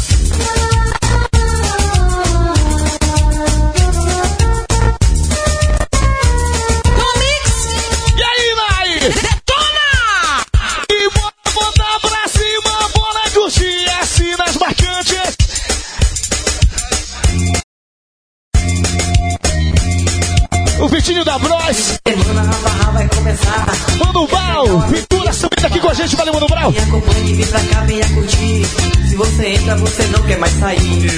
O Vitinho da Bros. Vai começar. Mano Brau, Pintura também tá aqui com a gente, valeu, Mano Brau. Me acompanhe, vem pra cá, venha curtir. Se você entra, você não quer mais sair. Eu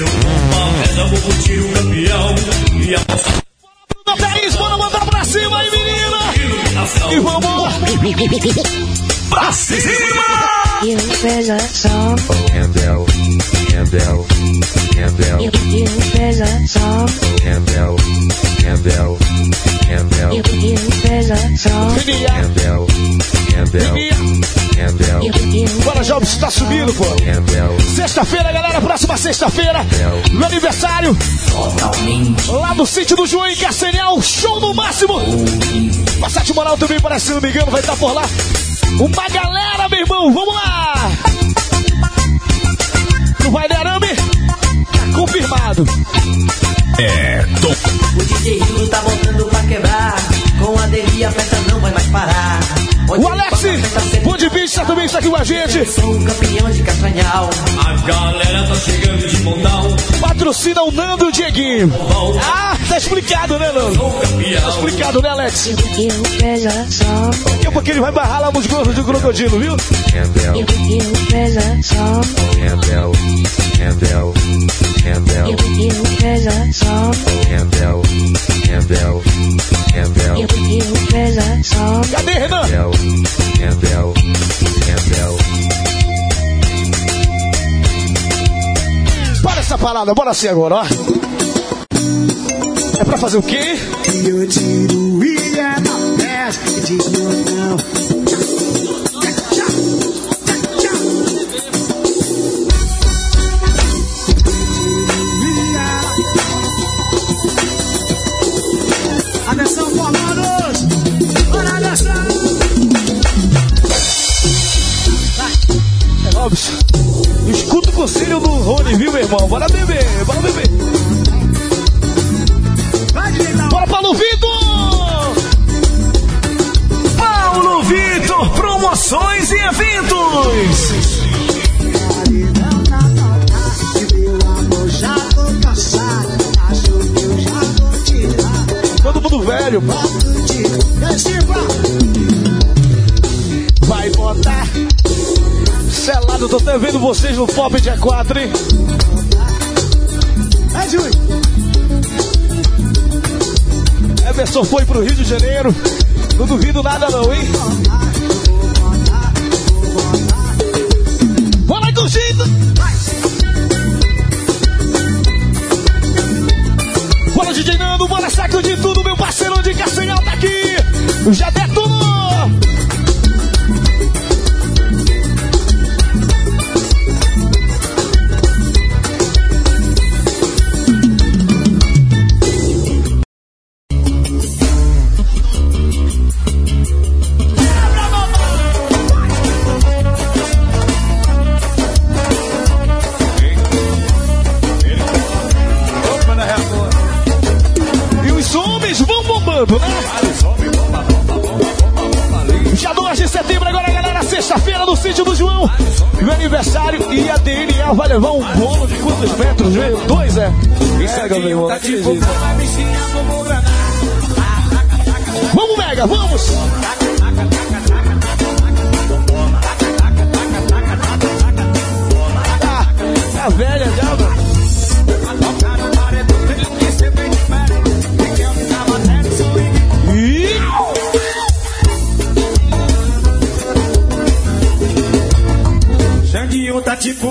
vou curtir o campeão. E a Bora, Thaís, bora mandar pra cima aí, menina. E vamos pra cima! You raise a song. And down. You raise a song. And down. You raise a song. Bora, Jobs, tá subindo, pô. Sexta-feira, galera, próxima sexta-feira, meu aniversário. Lá no sítio do João em Castanhal, show no máximo. Passate Moral também, parece, se não me engano, vai estar por lá. Uma galera, meu irmão, vamos lá. Não vai, né, Arame? Tá confirmado. O DJ Rio tá voltando pra quebrar. Com a Deli a festa não vai mais parar. O Alex, Bom de Vista também está aqui com a gente. Sou o campeão de Castanhal. A galera tá chegando de montão. Patrocina o Nando e o Dieguinho. Ah, tá explicado, né, Nando? Tá explicado, né, Alex? Daqui a pouco ele vai barrar lá nos gorros do crocodilo, viu? Cadê, Renan? Para essa parada, bora assim agora, ó. É pra fazer o quê? Atenção, formados! Bora dançar! Robson, escuta o conselho do Rony, viu, meu irmão? Bora beber, bora beber. Bora, Paulo Vitor! Paulo Vitor, promoções e eventos! Todo mundo velho. Vai botar selado, tô até vendo vocês no Pop dia 4, hein? É, Júlio. Everson foi pro Rio de Janeiro. Não duvido nada não, hein? Bora, curtindo! Bora, DJ Nando, bora, saco de tudo, meu parceirão de Castanhal tá aqui! Já detonou! Dia 2 de setembro, agora, galera, sexta-feira no sítio do João. Meu aniversário e a DNA vai levar um bolo de quantos metros, velho? 2, é? Mega, meu irmão. Vamos, Mega, vamos! A velha já, mano. Xandinho tá tipo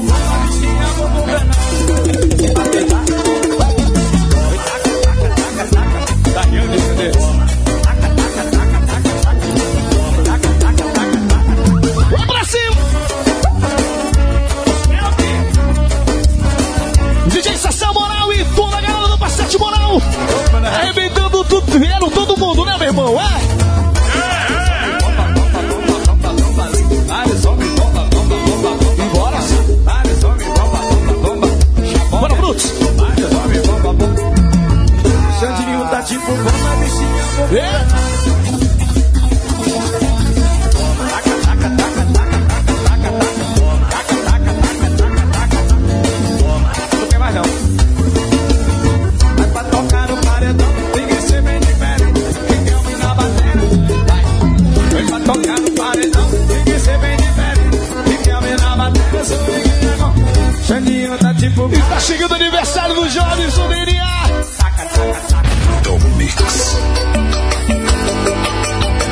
vai pra cima! DJ Sassá Moral e toda a galera do Passate Moral arrebentando tudo, vieram todo mundo, né, meu irmão? Bora, Brutus! Xandinho tá tipo bomba, bichinha. Não quer mais não. Vai pra tocar no paredão, tem que ser bem diferente. Quem quer ouvir na bateria? Vai pra tocar no paredão, tem que ser bem diferente. Quem quer ouvir na bateria? Sou eu. Xandinho tá tipo. E tá chegando o aniversário do Jovem Soneria. Do Mix.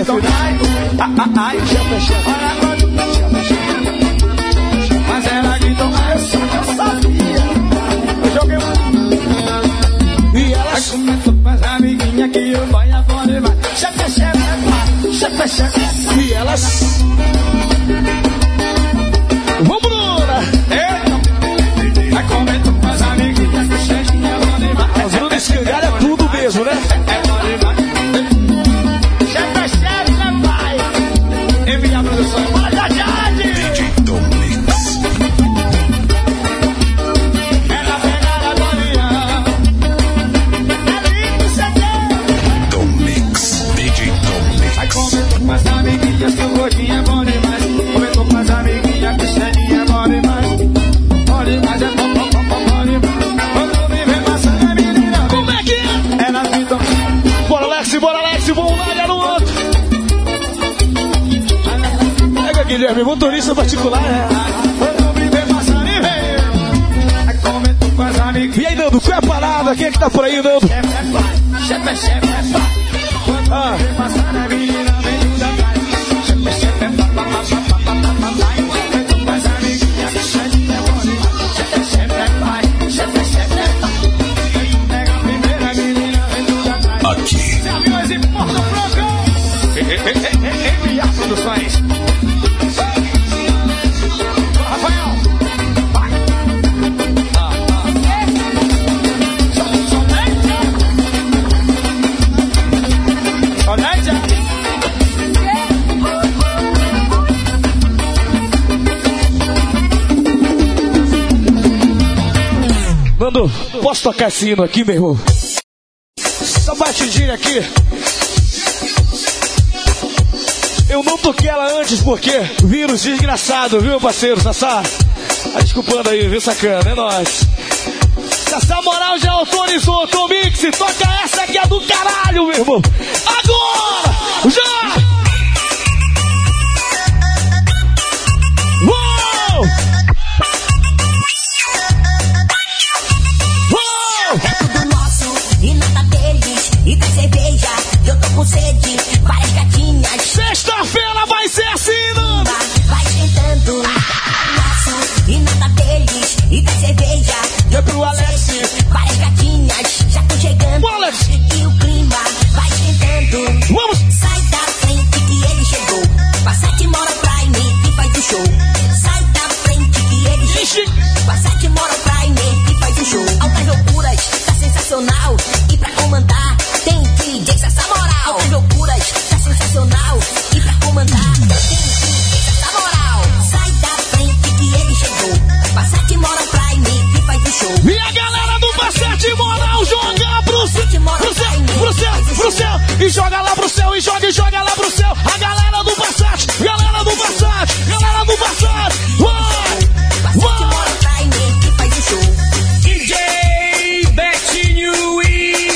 chefe. Ai, chefe. Mas ela gritou, eu sabia. Eu joguei e elas começou com as amiguinhas que o boy é bom demais. Chefe. E elas... Vamos, Bruna! Aí comentou com as amiguinhas que o cheirinho é bom demais. As Bruna escangalha é tudo mesmo, né? É bom demais. Chefe, vai! Envia a produção. Olha, Jade! DJ Tom Mix. Ela pegada do avião. Tom Mix. DJ Tom Mix. Aí comentou com as amiguinhas que o gordinho é bom demais. Comentou com as amiguinhas que o cheirinho é bom demais. Bom demais, é bom demais. Quando me vê passando a menina. Como é que é? Ela gritou. Bora, Alex, vamos lá, garoto! Pega, Guilherme, motorista particular, né? Quando me vê passando e veio. Aí comentou com as amiguinhas. E aí, Nando, qual é a parada? Quem é que tá por aí, Nando? Chefe é pai. Quando me vê passando a menina, vem da trás. Chefe é pai. Comentou com as amiguinhas que o cheirinho é bom demais. Chefe é pai. Pega a primeira menina, vem da trás. Aqui. Aviões em Porto Franco. Enviar produções. Rafael. Vai. Sonétia. Nando, posso tocar esse hino aqui, meu irmão? Essa batidinha aqui. Eu não toquei ela antes porque vírus desgraçado, viu, parceiro? Sassá? Tá desculpando aí, viu, sacana? É nóis. Sassá Moral já autorizou, Tom Mix. Toca essa que é do caralho, meu irmão. Agora! Já! Uou! Uou! É tudo nosso e nada deles. E tem cerveja, eu tô com sede. Várias gatinhas. Sexta-feira vai ser assim, Nando. Vai esquentando. Nosso e nada deles. E tem cerveja. É pro Alex. Várias gatinhas já tô chegando. Alex. E o clima vai esquentando. Vamos. Sai da frente que ele chegou. Passat Moral Prime e faz o show. Sai da frente que ele chegou. Passat Moral Prime e faz o show. Altas loucuras, tá sensacional. E pra comandar tem DJ Sassá Moral. Altas loucuras, tá sensacional. E pra comandar tem DJ Sassá Moral. Sai da frente que ele chegou. Passat Moral Prime e faz o show. E a galera do Passat Moral joga pro céu. E joga lá pro céu, e joga lá pro céu. A galera do Passat. Vai. DJ Betinho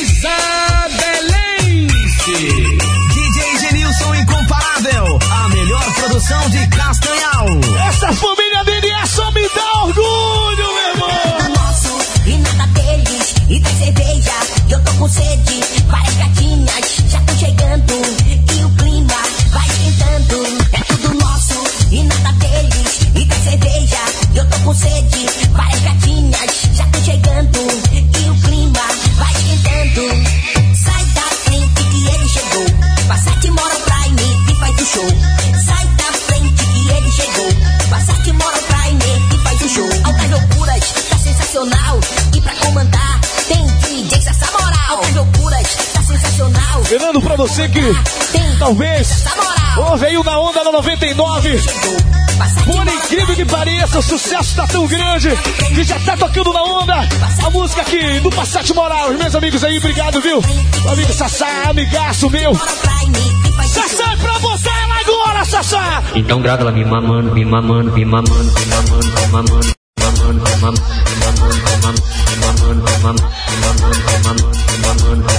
Isabelense. DJ Genilson Incomparável, a melhor produção de Castanhal. Essa família dele é só me dá orgulho, meu irmão. Nosso e nada deles. E tem cerveja, eu tô com sede. Várias gatinhas já tô chegando. E o clima vai esquentando. É tudo nosso e nada deles. E tem cerveja, eu tô com sede. Várias gatinhas já tô chegando. E o clima vai esquentando. Sai da frente que ele chegou. Passat Moral Prime e faz o show. Sai da frente que ele chegou. Passat Moral Prime e faz o show. Altas loucuras, tá sensacional. E pra comandar tem DJ Sassá Moral. Altas loucuras, tá sensacional. Fernando, pra você que talvez veio na onda da 99. Por incrível que pareça, o sucesso tá tão grande que já tá tocando na onda. A música aqui do Passat Moral. Os meus amigos aí, obrigado, viu? Meu amigo Sassá, amigaço meu. Sassá, é pra você ela agora, Sassá! Então grava ela me mamando, me mamando, me mamando, me mamando, me mamando, me mamando, me mamando, me mamando, me mamando, me mamando, me mamando, me mamando, me mamando, me mamando, me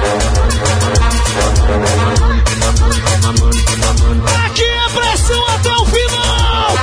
mamando. Aqui é pressão até o final!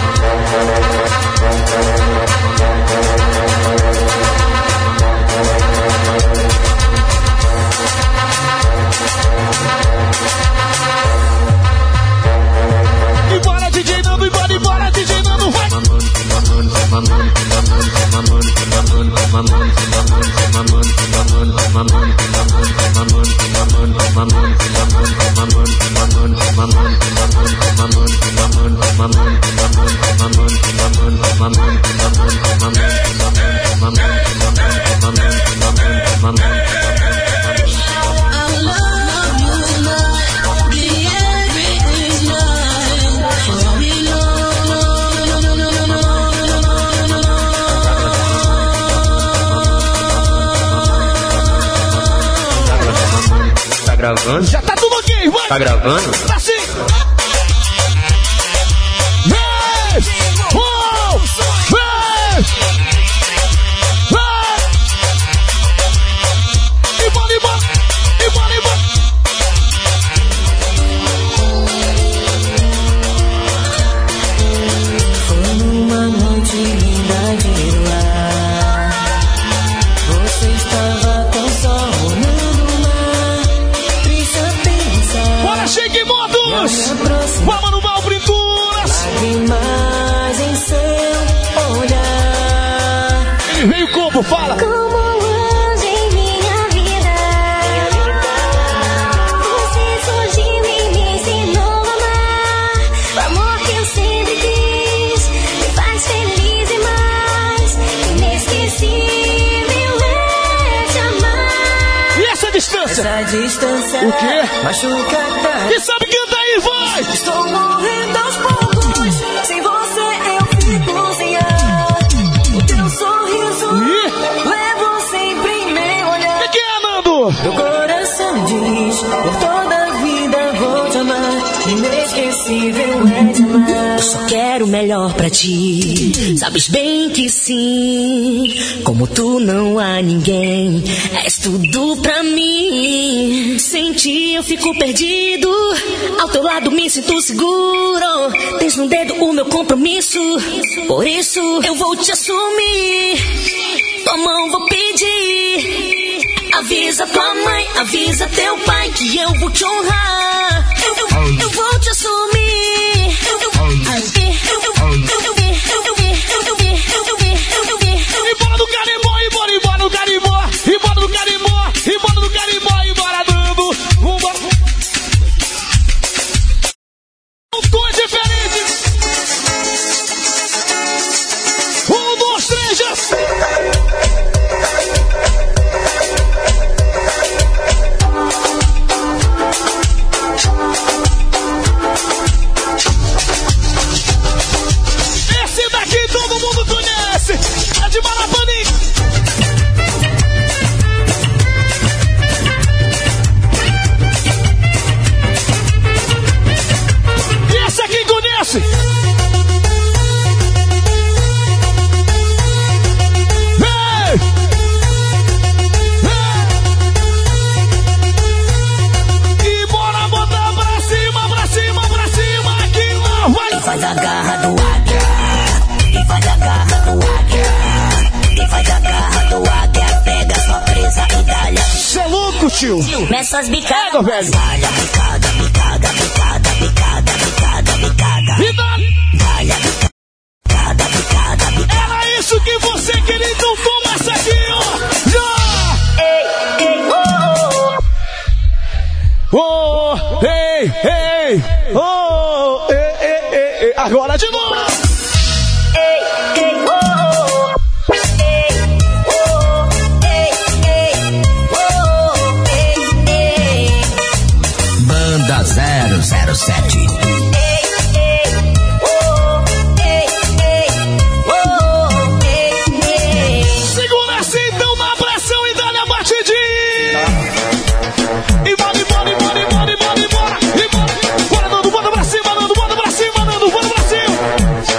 Gravando? Já tá tudo ok, vai! Tá gravando? Tá sim! Vem! Oh! Vem! Vem! E bola, e bola! E bola, e bola! Foi numa noite linda de luar. Você estava tão só olhando o mar. Precisa pensar. Bora, Shake Motos! Vamos no Mal Pinturas! Lágrimas em seu olhar. Ele veio como? Fala! Como um anjo em minha vida, você surgiu e me ensinou a amar. O amor que eu sempre quis me faz feliz demais. Inesquecível é te amar. E essa distância? Essa distância O quê? machuca tanto. Quem sabe canta aí, vai! Estou morrendo aos poucos. Sem você eu fico sem ar. O teu sorriso levo sempre em meu olhar. O que é, Nando? Meu coração diz, por toda a vida vou te amar. Inesquecível é te amar. Eu só quero o melhor pra ti. Sabes bem que sim. Como tu não há ninguém. És tudo pra mim. Sem ti eu fico perdido. Ao teu lado me sinto seguro. Tens no dedo o meu compromisso. Por isso eu vou te assumir. Tua mão vou pedir. Avisa tua mãe, avisa teu pai que eu vou te honrar. Eu vou te assumir. E bora do carimbó, e bora do carimbó, e bora do carimbó, e bora do carimbó, e bora dando. Vambora. Coisas diferentes. 1, 2, 3, já. Esse daqui todo mundo conhece. É de Marapani. E esse aqui conhece. Vem! E bora botar pra cima, pra cima, pra cima. Aqui lá vai. E faz a garra do águia. E faz a garra do águia. E faz a garra do águia. Pega sua presa e dá-lhe. Cê é louco, tio. Nessas bicadas, velho. dá-lhe a bicada, bicada, bicada, bicada, bicada, bicada. E dá-lhe a bicada, bicada, bicada. era isso que você queria, então toma essa aqui, ó. Já! Oh, ei, ei, oh, ei. Agora de novo. Banda 007. Segura assim então na pressão e dá-lhe a batidinha. E bora, e bora, e bora, e bora, e bora, e bora. E bora, bora, Nando, bota pra cima, Nando, bota pra cima, Nando, bota pra cima.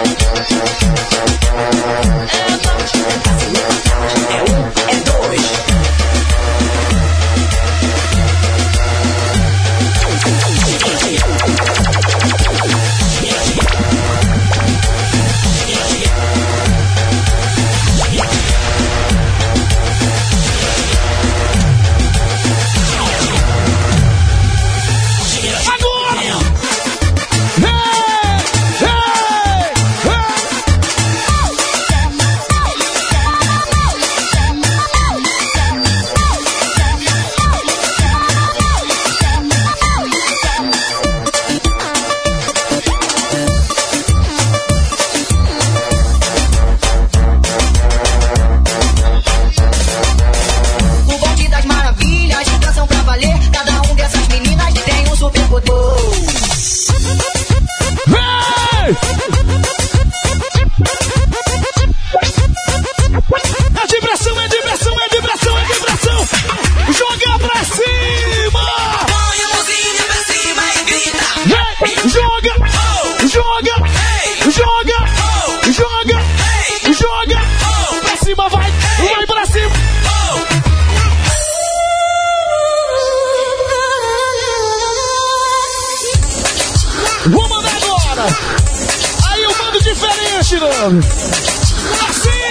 girando. Assim.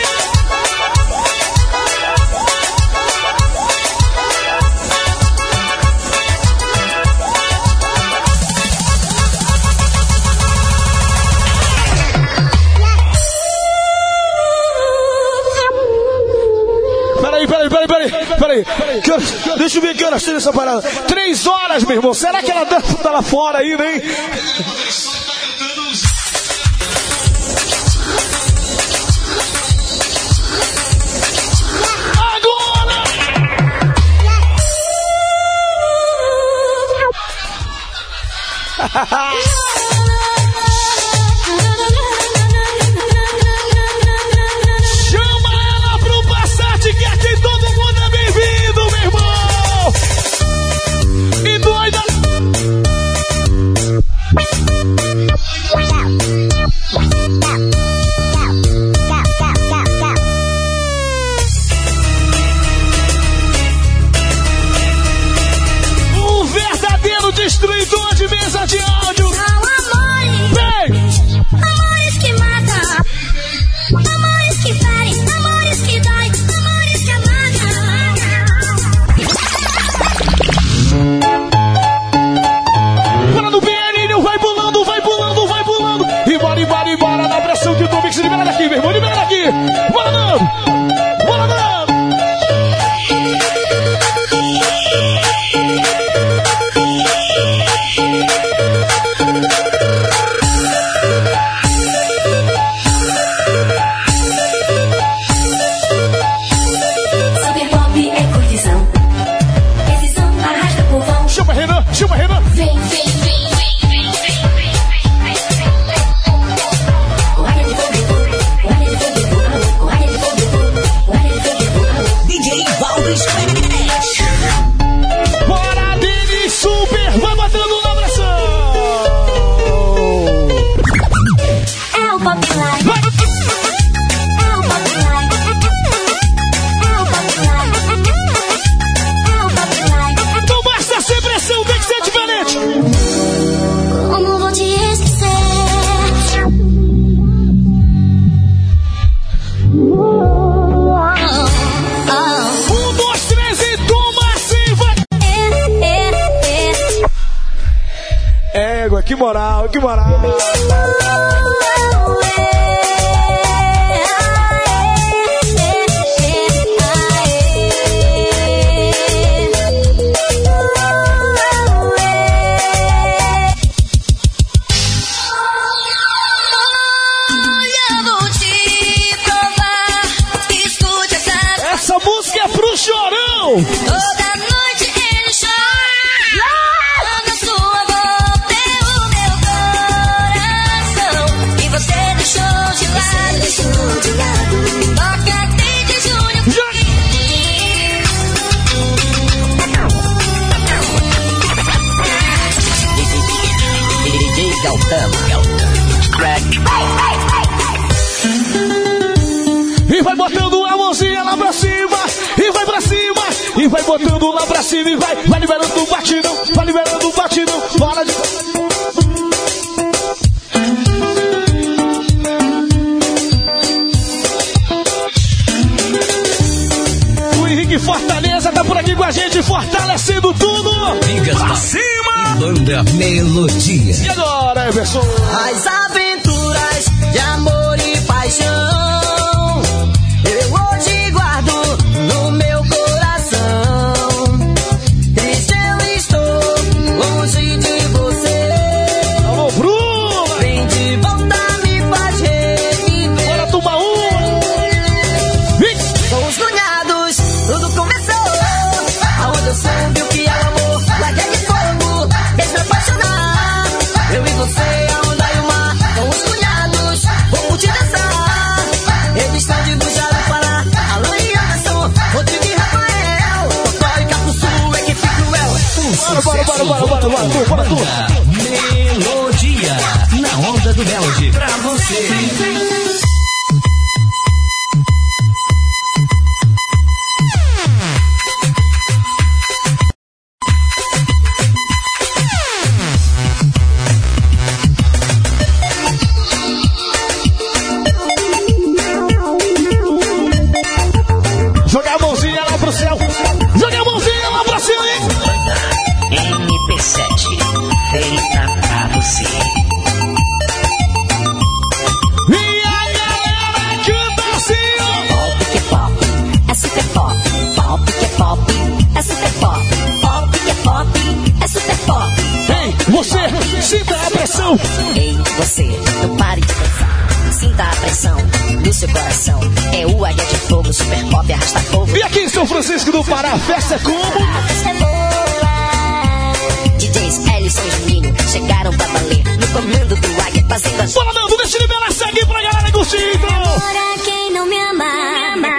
Peraí. Deixa eu ver que horas tem essa parada. 3 horas, meu irmão. Será que ela tá lá fora ainda, hein? Chama ela pro Passat, que aqui todo mundo é bem-vindo, meu irmão! E doida! Um verdadeiro destruidor de mesa de áudio! Amores que matam, amores que ferem, amores que dói, amores que amagam. Bora no pianinho, vai pulando. Embora na pressão de Tom Mix. Libera daqui, meu irmão, libera daqui. Bora dando. Super pop é curtição, decisão arrasta povão. Chama Renan. Vem. DJ Valdo Splash. Bora dele, super, vai batendo na pressão. É o pop live. Vai. É o pop live. É o pop live. É o pop live. Não basta ser pressão, tem que ser diferente. Como vou te esquecer? 1, 2, 3 e toma assim, vai. Égua, que moral. Olha, vou te provar. Escute essa. Essa música é pro chorão. Toda noite ele chora. Na sua boca é o meu coração. E você deixou de lado. Toca desde junho. DJ Galtão. E vai botando a mãozinha lá pra cima. E vai pra cima. E vai botando lá pra cima. E vai liberando o batidão. Bora de... O Henrique Fortaleza tá por aqui com a gente, fortalecendo tudo. Pra cima. Banda Melodia. E agora, Everson? As aventuras de amor e paixão eu hoje guardo no meu coração. Triste eu estou longe de você. Alô, Bruno! Vem de volta, me faz reviver. Bora tomar uma! Com os cunhados, tudo começou. Aonde eu soube o que é amor, larguei de fogo, deixa me apaixonar. Eu e você, a onda e o mar. Com os cunhados, vou curtir dançar. Eles estão de Bujara Pará, Alan e Anderson, Rodrigo e Rafael. Totó e Capuçu, equipe cruel. Bora tu! Melodia. Na onda do Melody. Pra você. céu. Joga a mãozinha lá pra cima, hein? MP7, feita pra você. E a galera canta assim, ó. Pop que é pop, é super pop. Pop que é pop, é super pop. Pop que é pop, é super pop. Ei, você, sinta a pressão. Ei, você, não pare de pensar. Sinta a pressão do seu coração. É o Águia de Fogo, super pop, arrasta fogo. E aqui em São Francisco do Pará, a festa é como? A festa é boa. DJs Ellison e Juninho chegaram pra valer no comando do Águia, fazendo as... Bora, Nando, deixa ele liberar sangue pra galera curtindo. Agora quem não me ama,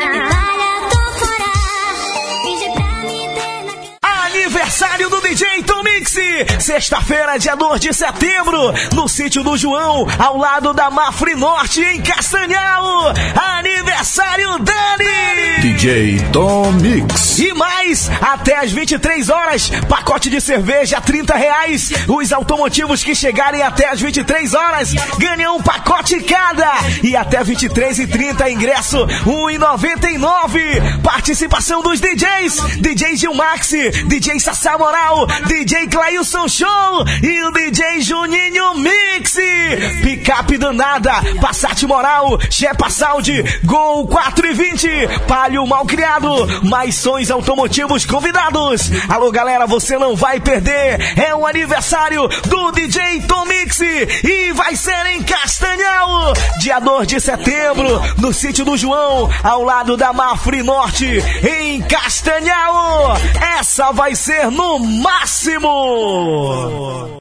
aniversário do DJ Tom Mix, sexta-feira, dia 2 de setembro, no sítio do João, ao lado da Mafre Norte, em Castanhal. Aniversário dele! DJ Tom Mix. E mais, até às 23 horas, pacote de cerveja R$30. Os automotivos que chegarem até às 23 horas ganham um pacote cada. E até 23h30, ingresso R$1,99. Participação dos DJs, DJ Gilmax, DJ Sassá Moral, DJ Clailson Show e o DJ Juninho Mix. Picape danada, Passat Moral, Chepa Saúde, Gol 420, Palio Malcriado, mais sons automotivos convidados. Alô galera, você não vai perder, é o aniversário do DJ Tom Mix e vai ser em Castanhal, dia 2 de setembro, no sítio do João, ao lado da Mafre Norte, em Castanhal. Essa vai ser no máximo.